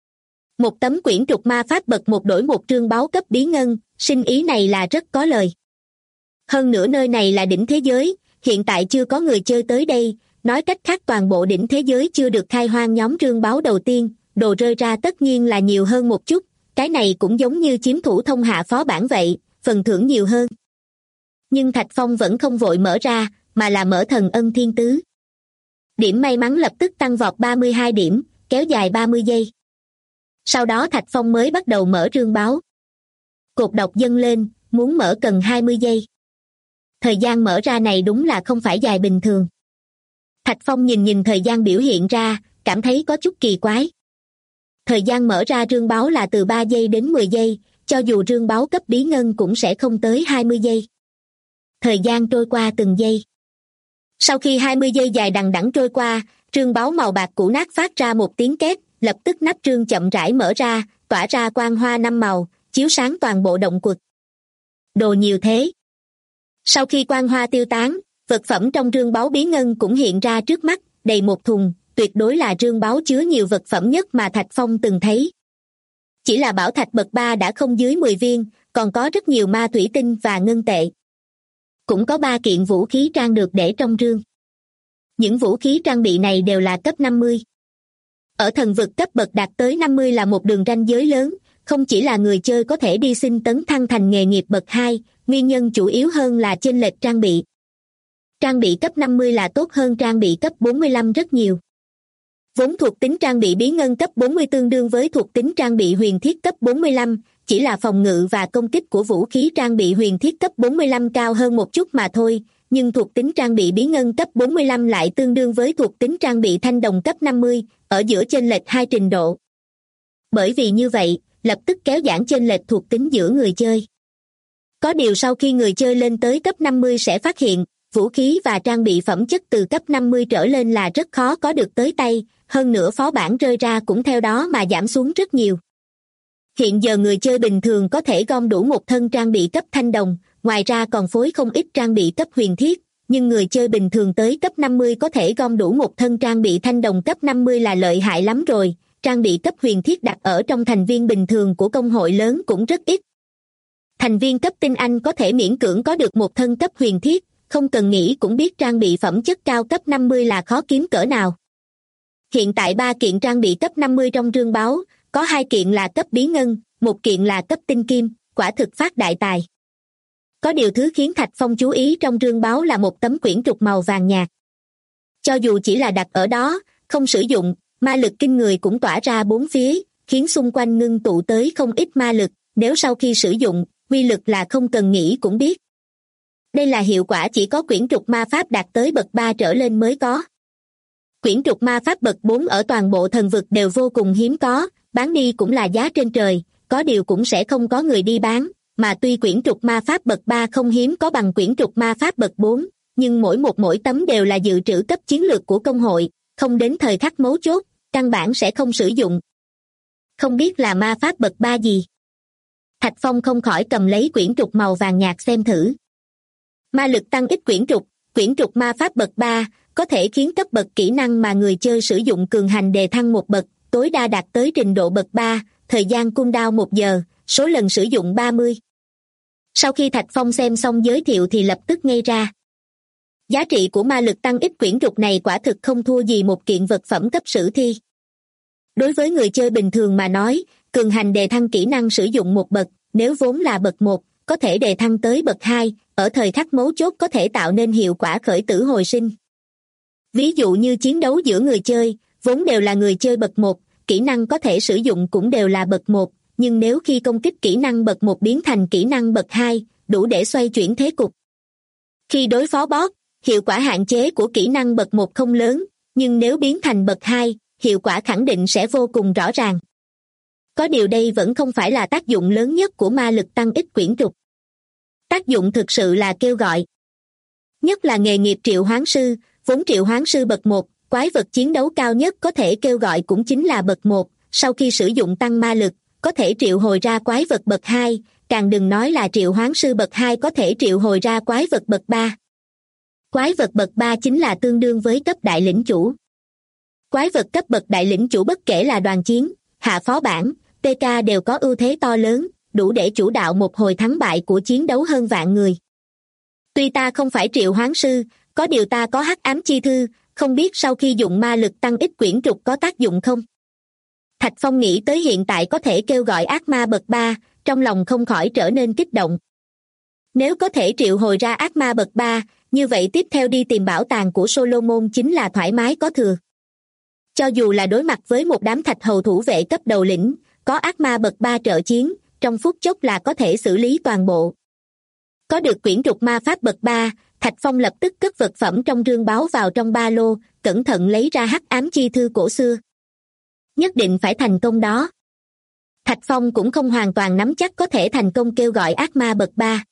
Một tấm quyển trục ma pháp bậc 1 đổi một rương báu cấp bí ngân, sinh ý này là rất có lời. Hơn nữa nơi này là đỉnh thế giới, hiện tại chưa có người chơi tới đây, nói cách khác toàn bộ đỉnh thế giới chưa được khai hoang nhóm rương báu đầu tiên, đồ rơi ra tất nhiên là nhiều hơn một chút, cái này cũng giống như chiếm thủ thông hạ phó bản vậy, phần thưởng nhiều hơn. Nhưng Thạch Phong vẫn không vội mở ra, mà là mở thần ân thiên tứ. Điểm may mắn lập tức tăng vọt 32 điểm, kéo dài 30 giây. Sau đó Thạch Phong mới bắt đầu mở rương báo. Cột độc dâng lên, muốn mở cần 20 giây. Thời gian mở ra này đúng là không phải dài bình thường. Thạch Phong nhìn thời gian biểu hiện ra, cảm thấy có chút kỳ quái. Thời gian mở ra rương báo là từ 3 giây đến 10 giây, cho dù rương báo cấp bí ngân cũng sẽ không tới 20 giây. Thời gian trôi qua từng giây. Sau khi 20 giây dài đằng đẵng trôi qua, rương báo màu bạc cũ nát phát ra một tiếng két, lập tức nắp rương chậm rãi mở ra, tỏa ra quang hoa 5 màu, chiếu sáng toàn bộ động quật. Đồ nhiều thế. Sau khi quang hoa tiêu tán, vật phẩm trong rương báu bí ngân cũng hiện ra trước mắt, đầy một thùng, tuyệt đối là rương báu chứa nhiều vật phẩm nhất mà Thạch Phong từng thấy. Chỉ là bảo thạch bậc 3 đã không dưới 10 viên, còn có rất nhiều ma thủy tinh và ngân tệ. Cũng có 3 kiện vũ khí trang được để trong rương. Những vũ khí trang bị này đều là cấp 50. Ở thần vực cấp bậc đạt tới 50 là một đường ranh giới lớn, không chỉ là người chơi có thể đi xin tấn thăng thành nghề nghiệp bậc 2, nguyên nhân chủ yếu hơn là chênh lệch trang bị. Trang bị cấp 50 là tốt hơn trang bị cấp 45 rất nhiều. Vốn thuộc tính trang bị bí ngân cấp 40 tương đương với thuộc tính trang bị huyền thiết cấp 45, chỉ là phòng ngự và công kích của vũ khí trang bị huyền thiết cấp 45 cao hơn một chút mà thôi, nhưng thuộc tính trang bị bí ngân cấp 45 lại tương đương với thuộc tính trang bị thanh đồng cấp 50, ở giữa chênh lệch 2 trình độ. Bởi vì như vậy, lập tức kéo giãn chênh lệch thuộc tính giữa người chơi. Có điều sau khi người chơi lên tới cấp 50 sẽ phát hiện, vũ khí và trang bị phẩm chất từ cấp 50 trở lên là rất khó có được tới tay, hơn nữa phó bản rơi ra cũng theo đó mà giảm xuống rất nhiều. Hiện giờ người chơi bình thường có thể gom đủ một thân trang bị cấp thanh đồng, ngoài ra còn phối không ít trang bị cấp huyền thiết, nhưng người chơi bình thường tới cấp 50 có thể gom đủ một thân trang bị thanh đồng cấp 50 là lợi hại lắm rồi, trang bị cấp huyền thiết đặt ở trong thành viên bình thường của công hội lớn cũng rất ít. Thành viên cấp tinh anh có thể miễn cưỡng có được một thân cấp huyền thiết, không cần nghĩ cũng biết trang bị phẩm chất cao cấp 50 là khó kiếm cỡ nào. Hiện tại 3 kiện trang bị cấp 50 trong rương báu, có 2 kiện là cấp bí ngân, 1 kiện là cấp tinh kim, quả thực phát đại tài. Có điều thứ khiến Thạch Phong chú ý trong rương báu là một tấm quyển trục màu vàng nhạt. Cho dù chỉ là đặt ở đó, không sử dụng, ma lực kinh người cũng tỏa ra bốn phía, khiến xung quanh ngưng tụ tới không ít ma lực, nếu sau khi sử dụng, uy lực là không cần nghĩ cũng biết. Đây là hiệu quả chỉ có quyển trục ma pháp đạt tới bậc 3 trở lên mới có. Quyển trục ma pháp bậc 4 ở toàn bộ thần vực đều vô cùng hiếm có, bán đi cũng là giá trên trời, có điều cũng sẽ không có người đi bán, mà tuy quyển trục ma pháp bậc 3 không hiếm có bằng quyển trục ma pháp bậc 4, nhưng mỗi tấm đều là dự trữ cấp chiến lược của công hội, không đến thời khắc mấu chốt, căn bản sẽ không sử dụng. Không biết là ma pháp bậc 3 gì? Thạch Phong không khỏi cầm lấy quyển trục màu vàng nhạt xem thử. Ma lực tăng ít quyển trục ma pháp bậc 3, có thể khiến cấp bậc kỹ năng mà người chơi sử dụng cường hành đề thăng một bậc, tối đa đạt tới trình độ bậc 3, thời gian cooldown 1 giờ, số lần sử dụng 30. Sau khi Thạch Phong xem xong giới thiệu thì lập tức ngây ra. Giá trị của ma lực tăng ít quyển trục này quả thực không thua gì một kiện vật phẩm cấp sử thi. Đối với người chơi bình thường mà nói, cường hành đề thăng kỹ năng sử dụng một bậc, nếu vốn là bậc 1, có thể đề thăng tới bậc 2, ở thời khắc mấu chốt có thể tạo nên hiệu quả khởi tử hồi sinh. Ví dụ như chiến đấu giữa người chơi, vốn đều là người chơi bậc 1, kỹ năng có thể sử dụng cũng đều là bậc 1, nhưng nếu khi công kích kỹ năng bậc 1 biến thành kỹ năng bậc 2, đủ để xoay chuyển thế cục. Khi đối phó boss, hiệu quả hạn chế của kỹ năng bậc 1 không lớn, nhưng nếu biến thành bậc 2, hiệu quả khẳng định sẽ vô cùng rõ ràng. Có điều đây vẫn không phải là tác dụng lớn nhất của ma lực tăng ít quyển trục. Tác dụng thực sự là kêu gọi. Nhất là nghề nghiệp triệu hoán sư, vốn triệu hoán sư bậc 1, quái vật chiến đấu cao nhất có thể kêu gọi cũng chính là bậc 1, sau khi sử dụng tăng ma lực, có thể triệu hồi ra quái vật bậc 2, càng đừng nói là triệu hoán sư bậc 2 có thể triệu hồi ra quái vật bậc 3. Quái vật bậc 3 chính là tương đương với cấp đại lĩnh chủ. Quái vật cấp bậc đại lĩnh chủ bất kể là đoàn chiến, hạ phó bản, PK đều có ưu thế to lớn, đủ để chủ đạo một hồi thắng bại của chiến đấu hơn vạn người. Tuy ta không phải triệu hoán sư, có điều ta có hắc ám chi thư, không biết sau khi dùng ma lực tăng ít quyển trục có tác dụng không? Thạch Phong nghĩ tới hiện tại có thể kêu gọi ác ma bậc 3, trong lòng không khỏi trở nên kích động. Nếu có thể triệu hồi ra ác ma bậc 3, như vậy tiếp theo đi tìm bảo tàng của Solomon chính là thoải mái có thừa. Cho dù là đối mặt với một đám thạch hầu thủ vệ cấp đầu lĩnh, có ác ma bậc 3 trợ chiến, trong phút chốc là có thể xử lý toàn bộ. Có được quyển trục ma pháp bậc 3, Thạch Phong lập tức cất vật phẩm trong rương báu vào trong ba lô, cẩn thận lấy ra hắc ám chi thư cổ xưa. Nhất định phải thành công đó. Thạch Phong cũng không hoàn toàn nắm chắc có thể thành công kêu gọi ác ma bậc 3.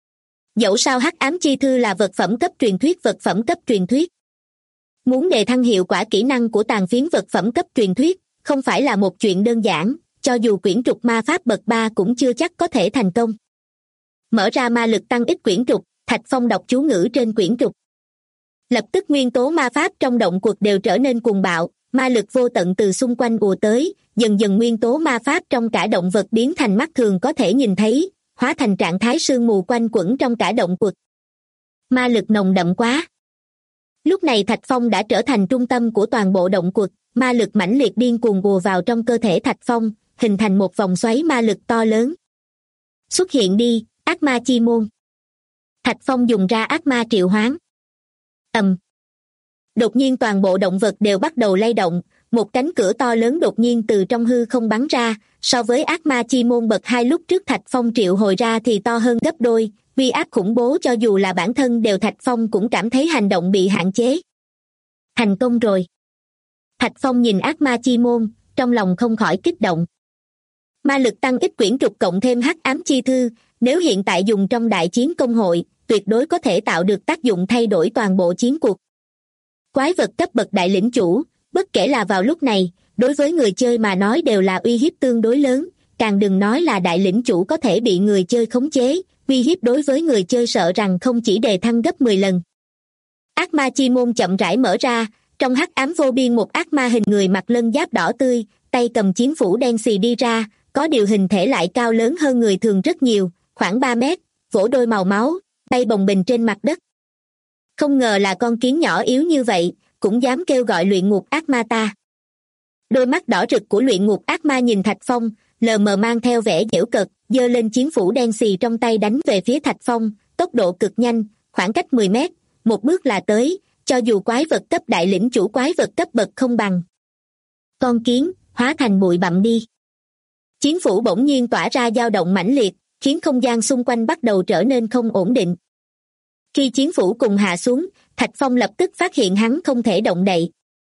Dẫu sao hắc ám chi thư là vật phẩm cấp truyền thuyết. Muốn đề thăng hiệu quả kỹ năng của tàn phiến vật phẩm cấp truyền thuyết, không phải là một chuyện đơn giản, cho dù quyển trục ma pháp bậc 3 cũng chưa chắc có thể thành công. Mở ra ma lực tăng ít quyển trục, Thạch Phong đọc chú ngữ trên quyển trục. Lập tức nguyên tố ma pháp trong động quật đều trở nên cuồng bạo, ma lực vô tận từ xung quanh ùa tới, dần dần nguyên tố ma pháp trong cả động vật biến thành mắt thường có thể nhìn thấy, hóa thành trạng thái sương mù quanh quẩn trong cả động quật. Ma lực nồng đậm quá. Lúc này Thạch Phong đã trở thành trung tâm của toàn bộ động quật, ma lực mãnh liệt điên cuồng ùa vào trong cơ thể Thạch Phong, hình thành một vòng xoáy ma lực to lớn. Xuất hiện đi, ác ma chi môn. Thạch Phong dùng ra ác ma triệu hoán. Đột nhiên toàn bộ động vật đều bắt đầu lay động, một cánh cửa to lớn đột nhiên từ trong hư không bắn ra, so với ác ma chi môn bậc 2 lúc trước Thạch Phong triệu hồi ra thì to hơn gấp đôi, uy áp khủng bố cho dù là bản thân đều Thạch Phong cũng cảm thấy hành động bị hạn chế. Thành công rồi. Thạch Phong nhìn ác ma chi môn, trong lòng không khỏi kích động. Ma lực tăng ít quyển trục cộng thêm hắc ám chi thư, nếu hiện tại dùng trong đại chiến công hội, tuyệt đối có thể tạo được tác dụng thay đổi toàn bộ chiến cuộc. Quái vật cấp bậc đại lĩnh chủ, bất kể là vào lúc này, đối với người chơi mà nói đều là uy hiếp tương đối lớn, càng đừng nói là đại lĩnh chủ có thể bị người chơi khống chế, uy hiếp đối với người chơi sợ rằng không chỉ đề thăng gấp 10 lần. Ác ma chi môn chậm rãi mở ra, trong hắc ám vô biên một ác ma hình người mặc lân giáp đỏ tươi, tay cầm chiến phủ đen xì đi ra, có điều hình thể lại cao lớn hơn người thường rất nhiều, khoảng 3 mét, vỗ đôi màu máu, bay bồng bềnh trên mặt đất. Không ngờ là con kiến nhỏ yếu như vậy, cũng dám kêu gọi luyện ngục ác ma ta. Đôi mắt đỏ rực của luyện ngục ác ma nhìn Thạch Phong, lờ mờ mang theo vẻ giễu cợt, giơ lên chiến phủ đen xì trong tay đánh về phía Thạch Phong, tốc độ cực nhanh, khoảng cách 10 mét, một bước là tới, cho dù quái vật cấp đại lĩnh chủ quái vật cấp bậc không bằng. Con kiến, hóa thành bụi bặm đi. Chiến phủ bỗng nhiên tỏa ra dao động mãnh liệt, khiến không gian xung quanh bắt đầu trở nên không ổn định. Khi chiến phủ cùng hạ xuống, Thạch Phong lập tức phát hiện hắn không thể động đậy.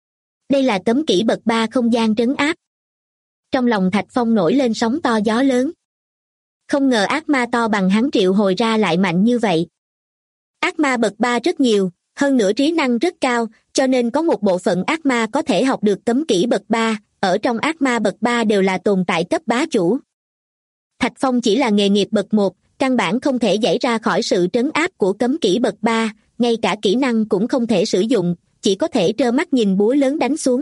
Đây là cấm kỹ bậc 3 không gian trấn áp. Trong lòng Thạch Phong nổi lên sóng to gió lớn. Không ngờ ác ma to bằng hắn triệu hồi ra lại mạnh như vậy. Ác ma bậc 3 rất nhiều, hơn nữa trí năng rất cao, cho nên có một bộ phận ác ma có thể học được cấm kỹ bậc 3, ở trong ác ma bậc 3 đều là tồn tại cấp bá chủ. Thạch Phong chỉ là nghề nghiệp bậc 1, căn bản không thể giãy ra khỏi sự trấn áp của cấm kỹ bậc 3, ngay cả kỹ năng cũng không thể sử dụng, chỉ có thể trơ mắt nhìn búa lớn đánh xuống.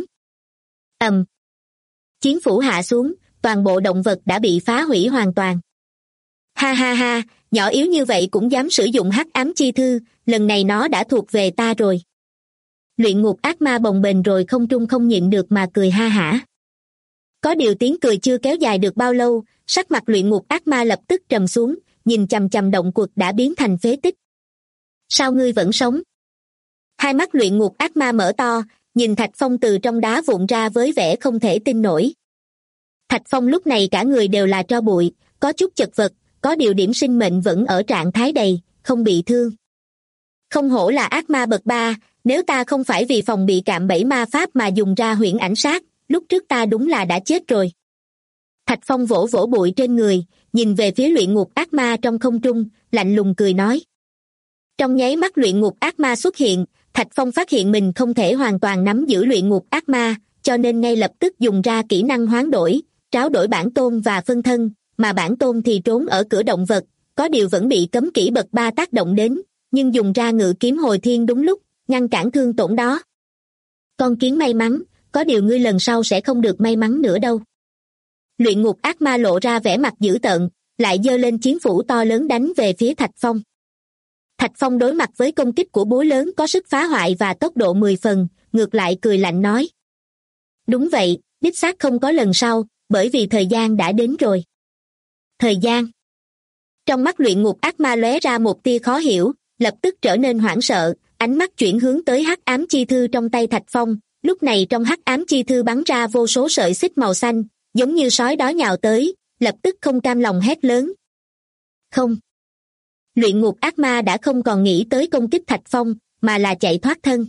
Chiến phủ hạ xuống, toàn bộ động vật đã bị phá hủy hoàn toàn. Ha ha ha, nhỏ yếu như vậy cũng dám sử dụng hắc ám chi thư, lần này nó đã thuộc về ta rồi. Luyện ngục ác ma bồng bềnh rồi không trung không nhịn được mà cười ha hả. Có điều tiếng cười chưa kéo dài được bao lâu, sắc mặt luyện ngục ác ma lập tức trầm xuống, nhìn chằm chằm động quật đã biến thành phế tích. Sao ngươi vẫn sống? Hai mắt luyện ngục ác ma mở to, nhìn Thạch Phong từ trong đá vụn ra với vẻ không thể tin nổi. Thạch Phong lúc này cả người đều là tro bụi, có chút chật vật, có điều điểm sinh mệnh vẫn ở trạng thái đầy, không bị thương. Không hổ là ác ma bậc 3, nếu ta không phải vì phòng bị cạm bẫy ma pháp mà dùng ra huyễn ảnh sát, lúc trước ta đúng là đã chết rồi. Thạch Phong vỗ vỗ bụi trên người, nhìn về phía luyện ngục ác ma trong không trung, lạnh lùng cười nói. Trong nháy mắt luyện ngục ác ma xuất hiện, Thạch Phong phát hiện mình không thể hoàn toàn nắm giữ luyện ngục ác ma, cho nên ngay lập tức dùng ra kỹ năng hoán đổi, tráo đổi bản tôn và phân thân, mà bản tôn thì trốn ở cửa động vật, có điều vẫn bị cấm kỹ bậc 3 tác động đến, nhưng dùng ra ngự kiếm hồi thiên đúng lúc, ngăn cản thương tổn đó. Con kiến may mắn, có điều ngươi lần sau sẽ không được may mắn nữa đâu. Luyện ngục ác ma lộ ra vẻ mặt dữ tợn, lại giơ lên chiến phủ to lớn đánh về phía Thạch Phong. Thạch Phong đối mặt với công kích của búa lớn có sức phá hoại và tốc độ 10 phần, ngược lại cười lạnh nói. Đúng vậy, đích xác không có lần sau, bởi vì thời gian đã đến rồi. Thời gian. Trong mắt luyện ngục ác ma lóe ra một tia khó hiểu, lập tức trở nên hoảng sợ, ánh mắt chuyển hướng tới hắc ám chi thư trong tay Thạch Phong, lúc này trong hắc ám chi thư bắn ra vô số sợi xích màu xanh, giống như sói đói nhào tới, lập tức không cam lòng hét lớn. Không. Luyện ngục ác ma đã không còn nghĩ tới công kích Thạch Phong, mà là chạy thoát thân.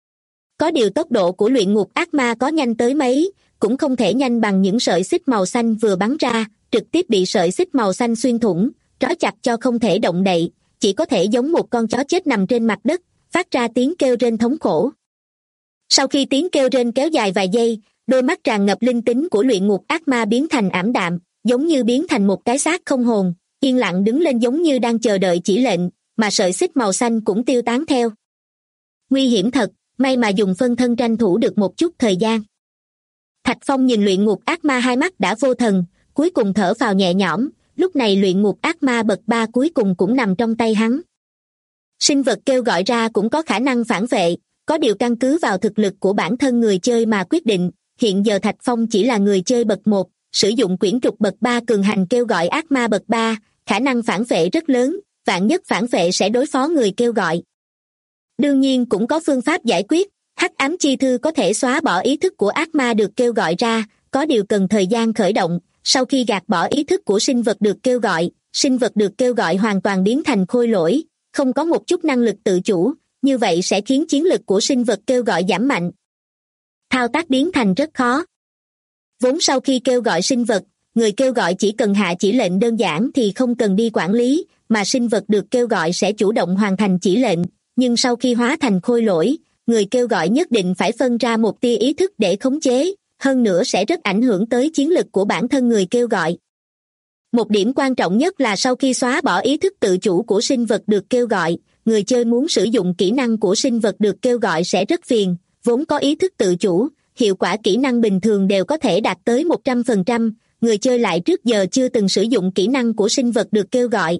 Có điều tốc độ của luyện ngục ác ma có nhanh tới mấy, cũng không thể nhanh bằng những sợi xích màu xanh vừa bắn ra, trực tiếp bị sợi xích màu xanh xuyên thủng, trói chặt cho không thể động đậy, chỉ có thể giống một con chó chết nằm trên mặt đất, phát ra tiếng kêu rên thống khổ. Sau khi tiếng kêu rên kéo dài vài giây, đôi mắt tràn ngập linh tính của luyện ngục ác ma biến thành ảm đạm, giống như biến thành một cái xác không hồn, yên lặng đứng lên giống như đang chờ đợi chỉ lệnh, mà sợi xích màu xanh cũng tiêu tán theo. Nguy hiểm thật, may mà dùng phân thân tranh thủ được một chút thời gian. Thạch Phong nhìn luyện ngục ác ma hai mắt đã vô thần, cuối cùng thở phào nhẹ nhõm, lúc này luyện ngục ác ma bậc 3 cuối cùng cũng nằm trong tay hắn. Sinh vật kêu gọi ra cũng có khả năng phản vệ, có điều căn cứ vào thực lực của bản thân người chơi mà quyết định, hiện giờ Thạch Phong chỉ là người chơi bậc 1, sử dụng quyển trục bậc 3 cường hành kêu gọi ác ma bậc 3, khả năng phản vệ rất lớn, vạn nhất phản vệ sẽ đối phó người kêu gọi. Đương nhiên cũng có phương pháp giải quyết, hắc ám chi thư có thể xóa bỏ ý thức của ác ma được kêu gọi ra, có điều cần thời gian khởi động, sau khi gạt bỏ ý thức của sinh vật được kêu gọi, sinh vật được kêu gọi hoàn toàn biến thành khôi lỗi, không có một chút năng lực tự chủ, như vậy sẽ khiến chiến lực của sinh vật kêu gọi giảm mạnh. Thao tác biến thành rất khó. Vốn sau khi kêu gọi sinh vật, người kêu gọi chỉ cần hạ chỉ lệnh đơn giản thì không cần đi quản lý, mà sinh vật được kêu gọi sẽ chủ động hoàn thành chỉ lệnh, nhưng sau khi hóa thành khôi lỗi, người kêu gọi nhất định phải phân ra một tia ý thức để khống chế, hơn nữa sẽ rất ảnh hưởng tới chiến lực của bản thân người kêu gọi. Một điểm quan trọng nhất là sau khi xóa bỏ ý thức tự chủ của sinh vật được kêu gọi, người chơi muốn sử dụng kỹ năng của sinh vật được kêu gọi sẽ rất phiền, vốn có ý thức tự chủ, hiệu quả kỹ năng bình thường đều có thể đạt tới 100%, người chơi lại trước giờ chưa từng sử dụng kỹ năng của sinh vật được kêu gọi.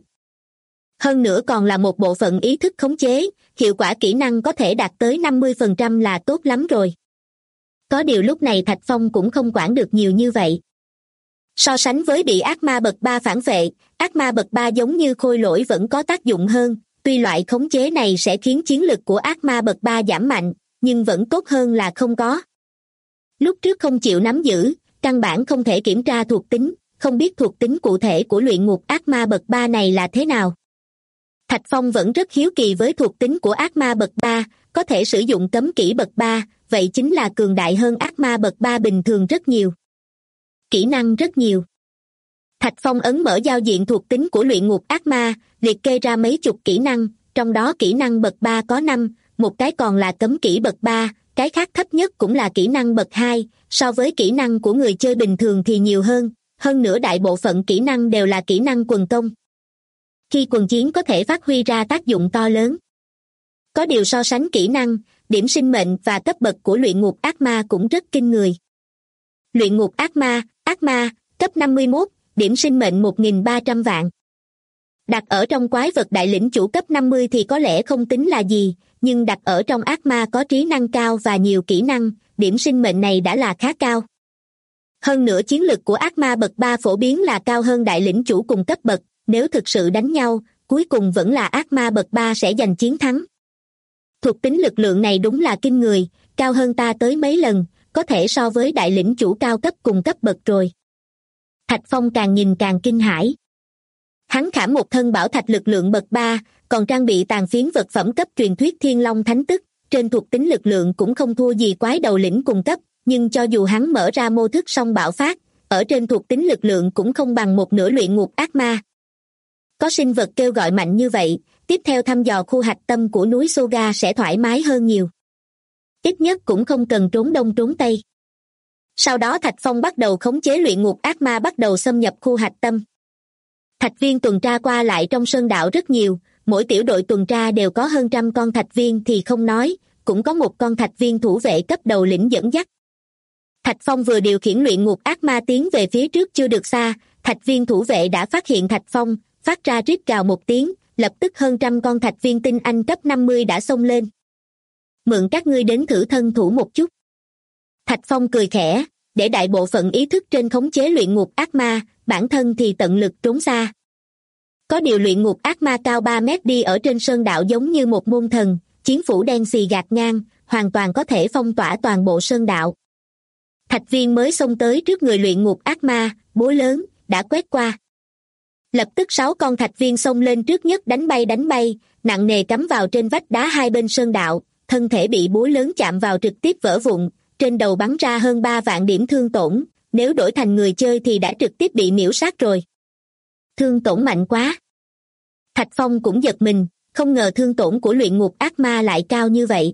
Hơn nữa còn là một bộ phận ý thức khống chế, hiệu quả kỹ năng có thể đạt tới 50% là tốt lắm rồi. Có điều lúc này Thạch Phong cũng không quản được nhiều như vậy. So sánh với bị ác ma bậc 3 phản vệ, ác ma bậc 3 giống như khôi lỗi vẫn có tác dụng hơn, tuy loại khống chế này sẽ khiến chiến lực của ác ma bậc 3 giảm mạnh, nhưng vẫn tốt hơn là không có. Lúc trước không chịu nắm giữ, căn bản không thể kiểm tra thuộc tính, không biết thuộc tính cụ thể của luyện ngục ác ma bậc 3 này là thế nào. Thạch Phong vẫn rất hiếu kỳ với thuộc tính của ác ma bậc 3, có thể sử dụng cấm kỹ bậc 3, vậy chính là cường đại hơn ác ma bậc 3 bình thường rất nhiều. Kỹ năng rất nhiều. Thạch Phong ấn mở giao diện thuộc tính của luyện ngục ác ma, liệt kê ra mấy chục kỹ năng, trong đó kỹ năng bậc 3 có 5, một cái còn là cấm kỹ bậc 3, cái khác thấp nhất cũng là kỹ năng bậc 2, so với kỹ năng của người chơi bình thường thì nhiều hơn nữa đại bộ phận kỹ năng đều là kỹ năng quần công. Khi quần chiến có thể phát huy ra tác dụng to lớn. Có điều so sánh kỹ năng, điểm sinh mệnh và cấp bậc của luyện ngục ác ma cũng rất kinh người. Luyện ngục ác ma, cấp 51, điểm sinh mệnh 1.300 vạn. Đặt ở trong quái vật đại lĩnh chủ cấp 50 thì có lẽ không tính là gì, nhưng đặt ở trong ác ma có trí năng cao và nhiều kỹ năng, điểm sinh mệnh này đã là khá cao. Hơn nữa chiến lực của ác ma bậc 3 phổ biến là cao hơn đại lĩnh chủ cùng cấp bậc, nếu thực sự đánh nhau, cuối cùng vẫn là ác ma bậc 3 sẽ giành chiến thắng. Thuộc tính lực lượng này đúng là kinh người, cao hơn ta tới mấy lần, có thể so với đại lĩnh chủ cao cấp cùng cấp bậc rồi. Thạch Phong càng nhìn càng kinh hãi. Hắn khảm một thân bảo thạch lực lượng bậc 3, còn trang bị tàn phiến vật phẩm cấp truyền thuyết Thiên Long Thánh Tức, trên thuộc tính lực lượng cũng không thua gì quái đầu lĩnh cùng cấp, nhưng cho dù hắn mở ra mô thức song bạo phát, ở trên thuộc tính lực lượng cũng không bằng một nửa luyện ngục ác ma. Có sinh vật kêu gọi mạnh như vậy, tiếp theo thăm dò khu hạch tâm của núi Soga sẽ thoải mái hơn nhiều. Ít nhất cũng không cần trốn đông trốn tây. Sau đó Thạch Phong bắt đầu khống chế luyện ngục ác ma bắt đầu xâm nhập khu hạch tâm. Thạch viên tuần tra qua lại trong sơn đạo rất nhiều, mỗi tiểu đội tuần tra đều có hơn 100 con thạch viên thì không nói, cũng có một con thạch viên thủ vệ cấp đầu lĩnh dẫn dắt. Thạch Phong vừa điều khiển luyện ngục ác ma tiến về phía trước chưa được xa, thạch viên thủ vệ đã phát hiện Thạch Phong, phát ra rít gào một tiếng, lập tức hơn 100 con thạch viên tinh anh cấp 50 đã xông lên. Mượn các ngươi đến thử thân thủ một chút. Thạch Phong cười khẽ, để đại bộ phận ý thức trên khống chế luyện ngục ác ma, bản thân thì tận lực trốn xa. Có điều luyện ngục ác ma cao 3 mét đi ở trên sơn đạo giống như một môn thần, chiến phủ đen xì gạt ngang, hoàn toàn có thể phong tỏa toàn bộ sơn đạo. Thạch viên mới xông tới trước người luyện ngục ác ma, búa lớn, đã quét qua. Lập tức 6 con thạch viên xông lên trước nhất đánh bay, nặng nề cắm vào trên vách đá hai bên sơn đạo, thân thể bị búa lớn chạm vào trực tiếp vỡ vụn, trên đầu bắn ra hơn 3 vạn điểm thương tổn, nếu đổi thành người chơi thì đã trực tiếp bị miễu sát rồi. Thương tổn mạnh quá. Thạch Phong cũng giật mình, không ngờ thương tổn của luyện ngục ác ma lại cao như vậy.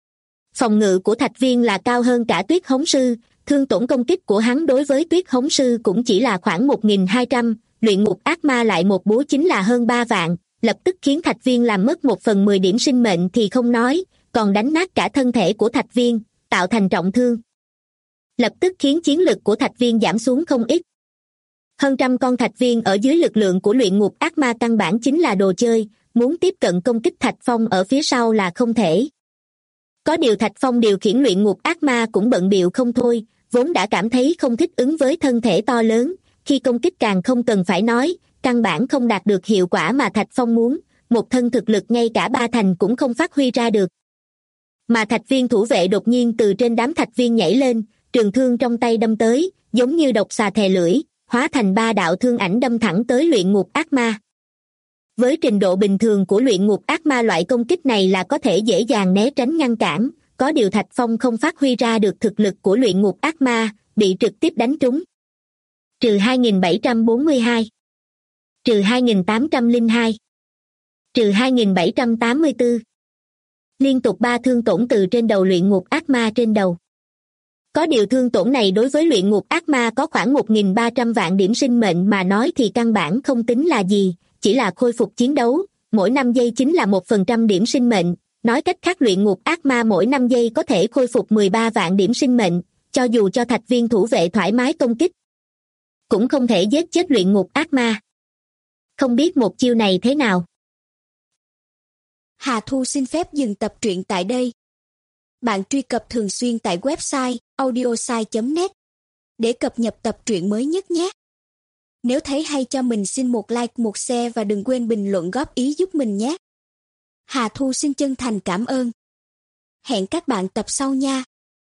Phòng ngự của thạch viên là cao hơn cả tuyết hống sư, thương tổn công kích của hắn đối với tuyết hống sư cũng chỉ là khoảng 1.200, luyện ngục ác ma lại một búa chính là hơn 3 vạn, lập tức khiến thạch viên làm mất 1/10 điểm sinh mệnh thì không nói, còn đánh nát cả thân thể của thạch viên, tạo thành trọng thương. Lập tức khiến chiến lực của thạch viên giảm xuống không ít. Hơn 100 con thạch viên ở dưới lực lượng của luyện ngục ác ma căn bản chính là đồ chơi, muốn tiếp cận công kích Thạch Phong ở phía sau là không thể. Có điều Thạch Phong điều khiển luyện ngục ác ma cũng bận bịu không thôi, vốn đã cảm thấy không thích ứng với thân thể to lớn, khi công kích càng không cần phải nói, căn bản không đạt được hiệu quả mà Thạch Phong muốn, một thân thực lực ngay cả 3 thành cũng không phát huy ra được. Mà thạch viên thủ vệ đột nhiên từ trên đám thạch viên nhảy lên, trường thương trong tay đâm tới, giống như độc xà thè lưỡi, hóa thành 3 đạo thương ảnh đâm thẳng tới luyện ngục ác ma. Với trình độ bình thường của luyện ngục ác ma, loại công kích này là có thể dễ dàng né tránh ngăn cản, có điều Thạch Phong không phát huy ra được thực lực của luyện ngục ác ma, bị trực tiếp đánh trúng. Trừ 2742, trừ 2802, trừ 2784. Liên tục 3 thương tổn từ trên đầu luyện ngục ác ma trên đầu. Có điều thương tổn này đối với luyện ngục ác ma có khoảng 1.300 vạn điểm sinh mệnh mà nói thì căn bản không tính là gì, chỉ là khôi phục chiến đấu, mỗi 5 giây chính là 1% điểm sinh mệnh, nói cách khác luyện ngục ác ma mỗi 5 giây có thể khôi phục 13 vạn điểm sinh mệnh, cho dù cho thạch viên thủ vệ thoải mái công kích, cũng không thể giết chết luyện ngục ác ma. Không biết một chiêu này thế nào. Hà Thu xin phép dừng tập truyện tại đây. Bạn truy cập thường xuyên tại website audiosai.net để cập nhật tập truyện mới nhất nhé. Nếu thấy hay cho mình xin một like, một share và đừng quên bình luận góp ý giúp mình nhé. Hà Thu xin chân thành cảm ơn. Hẹn các bạn tập sau nha.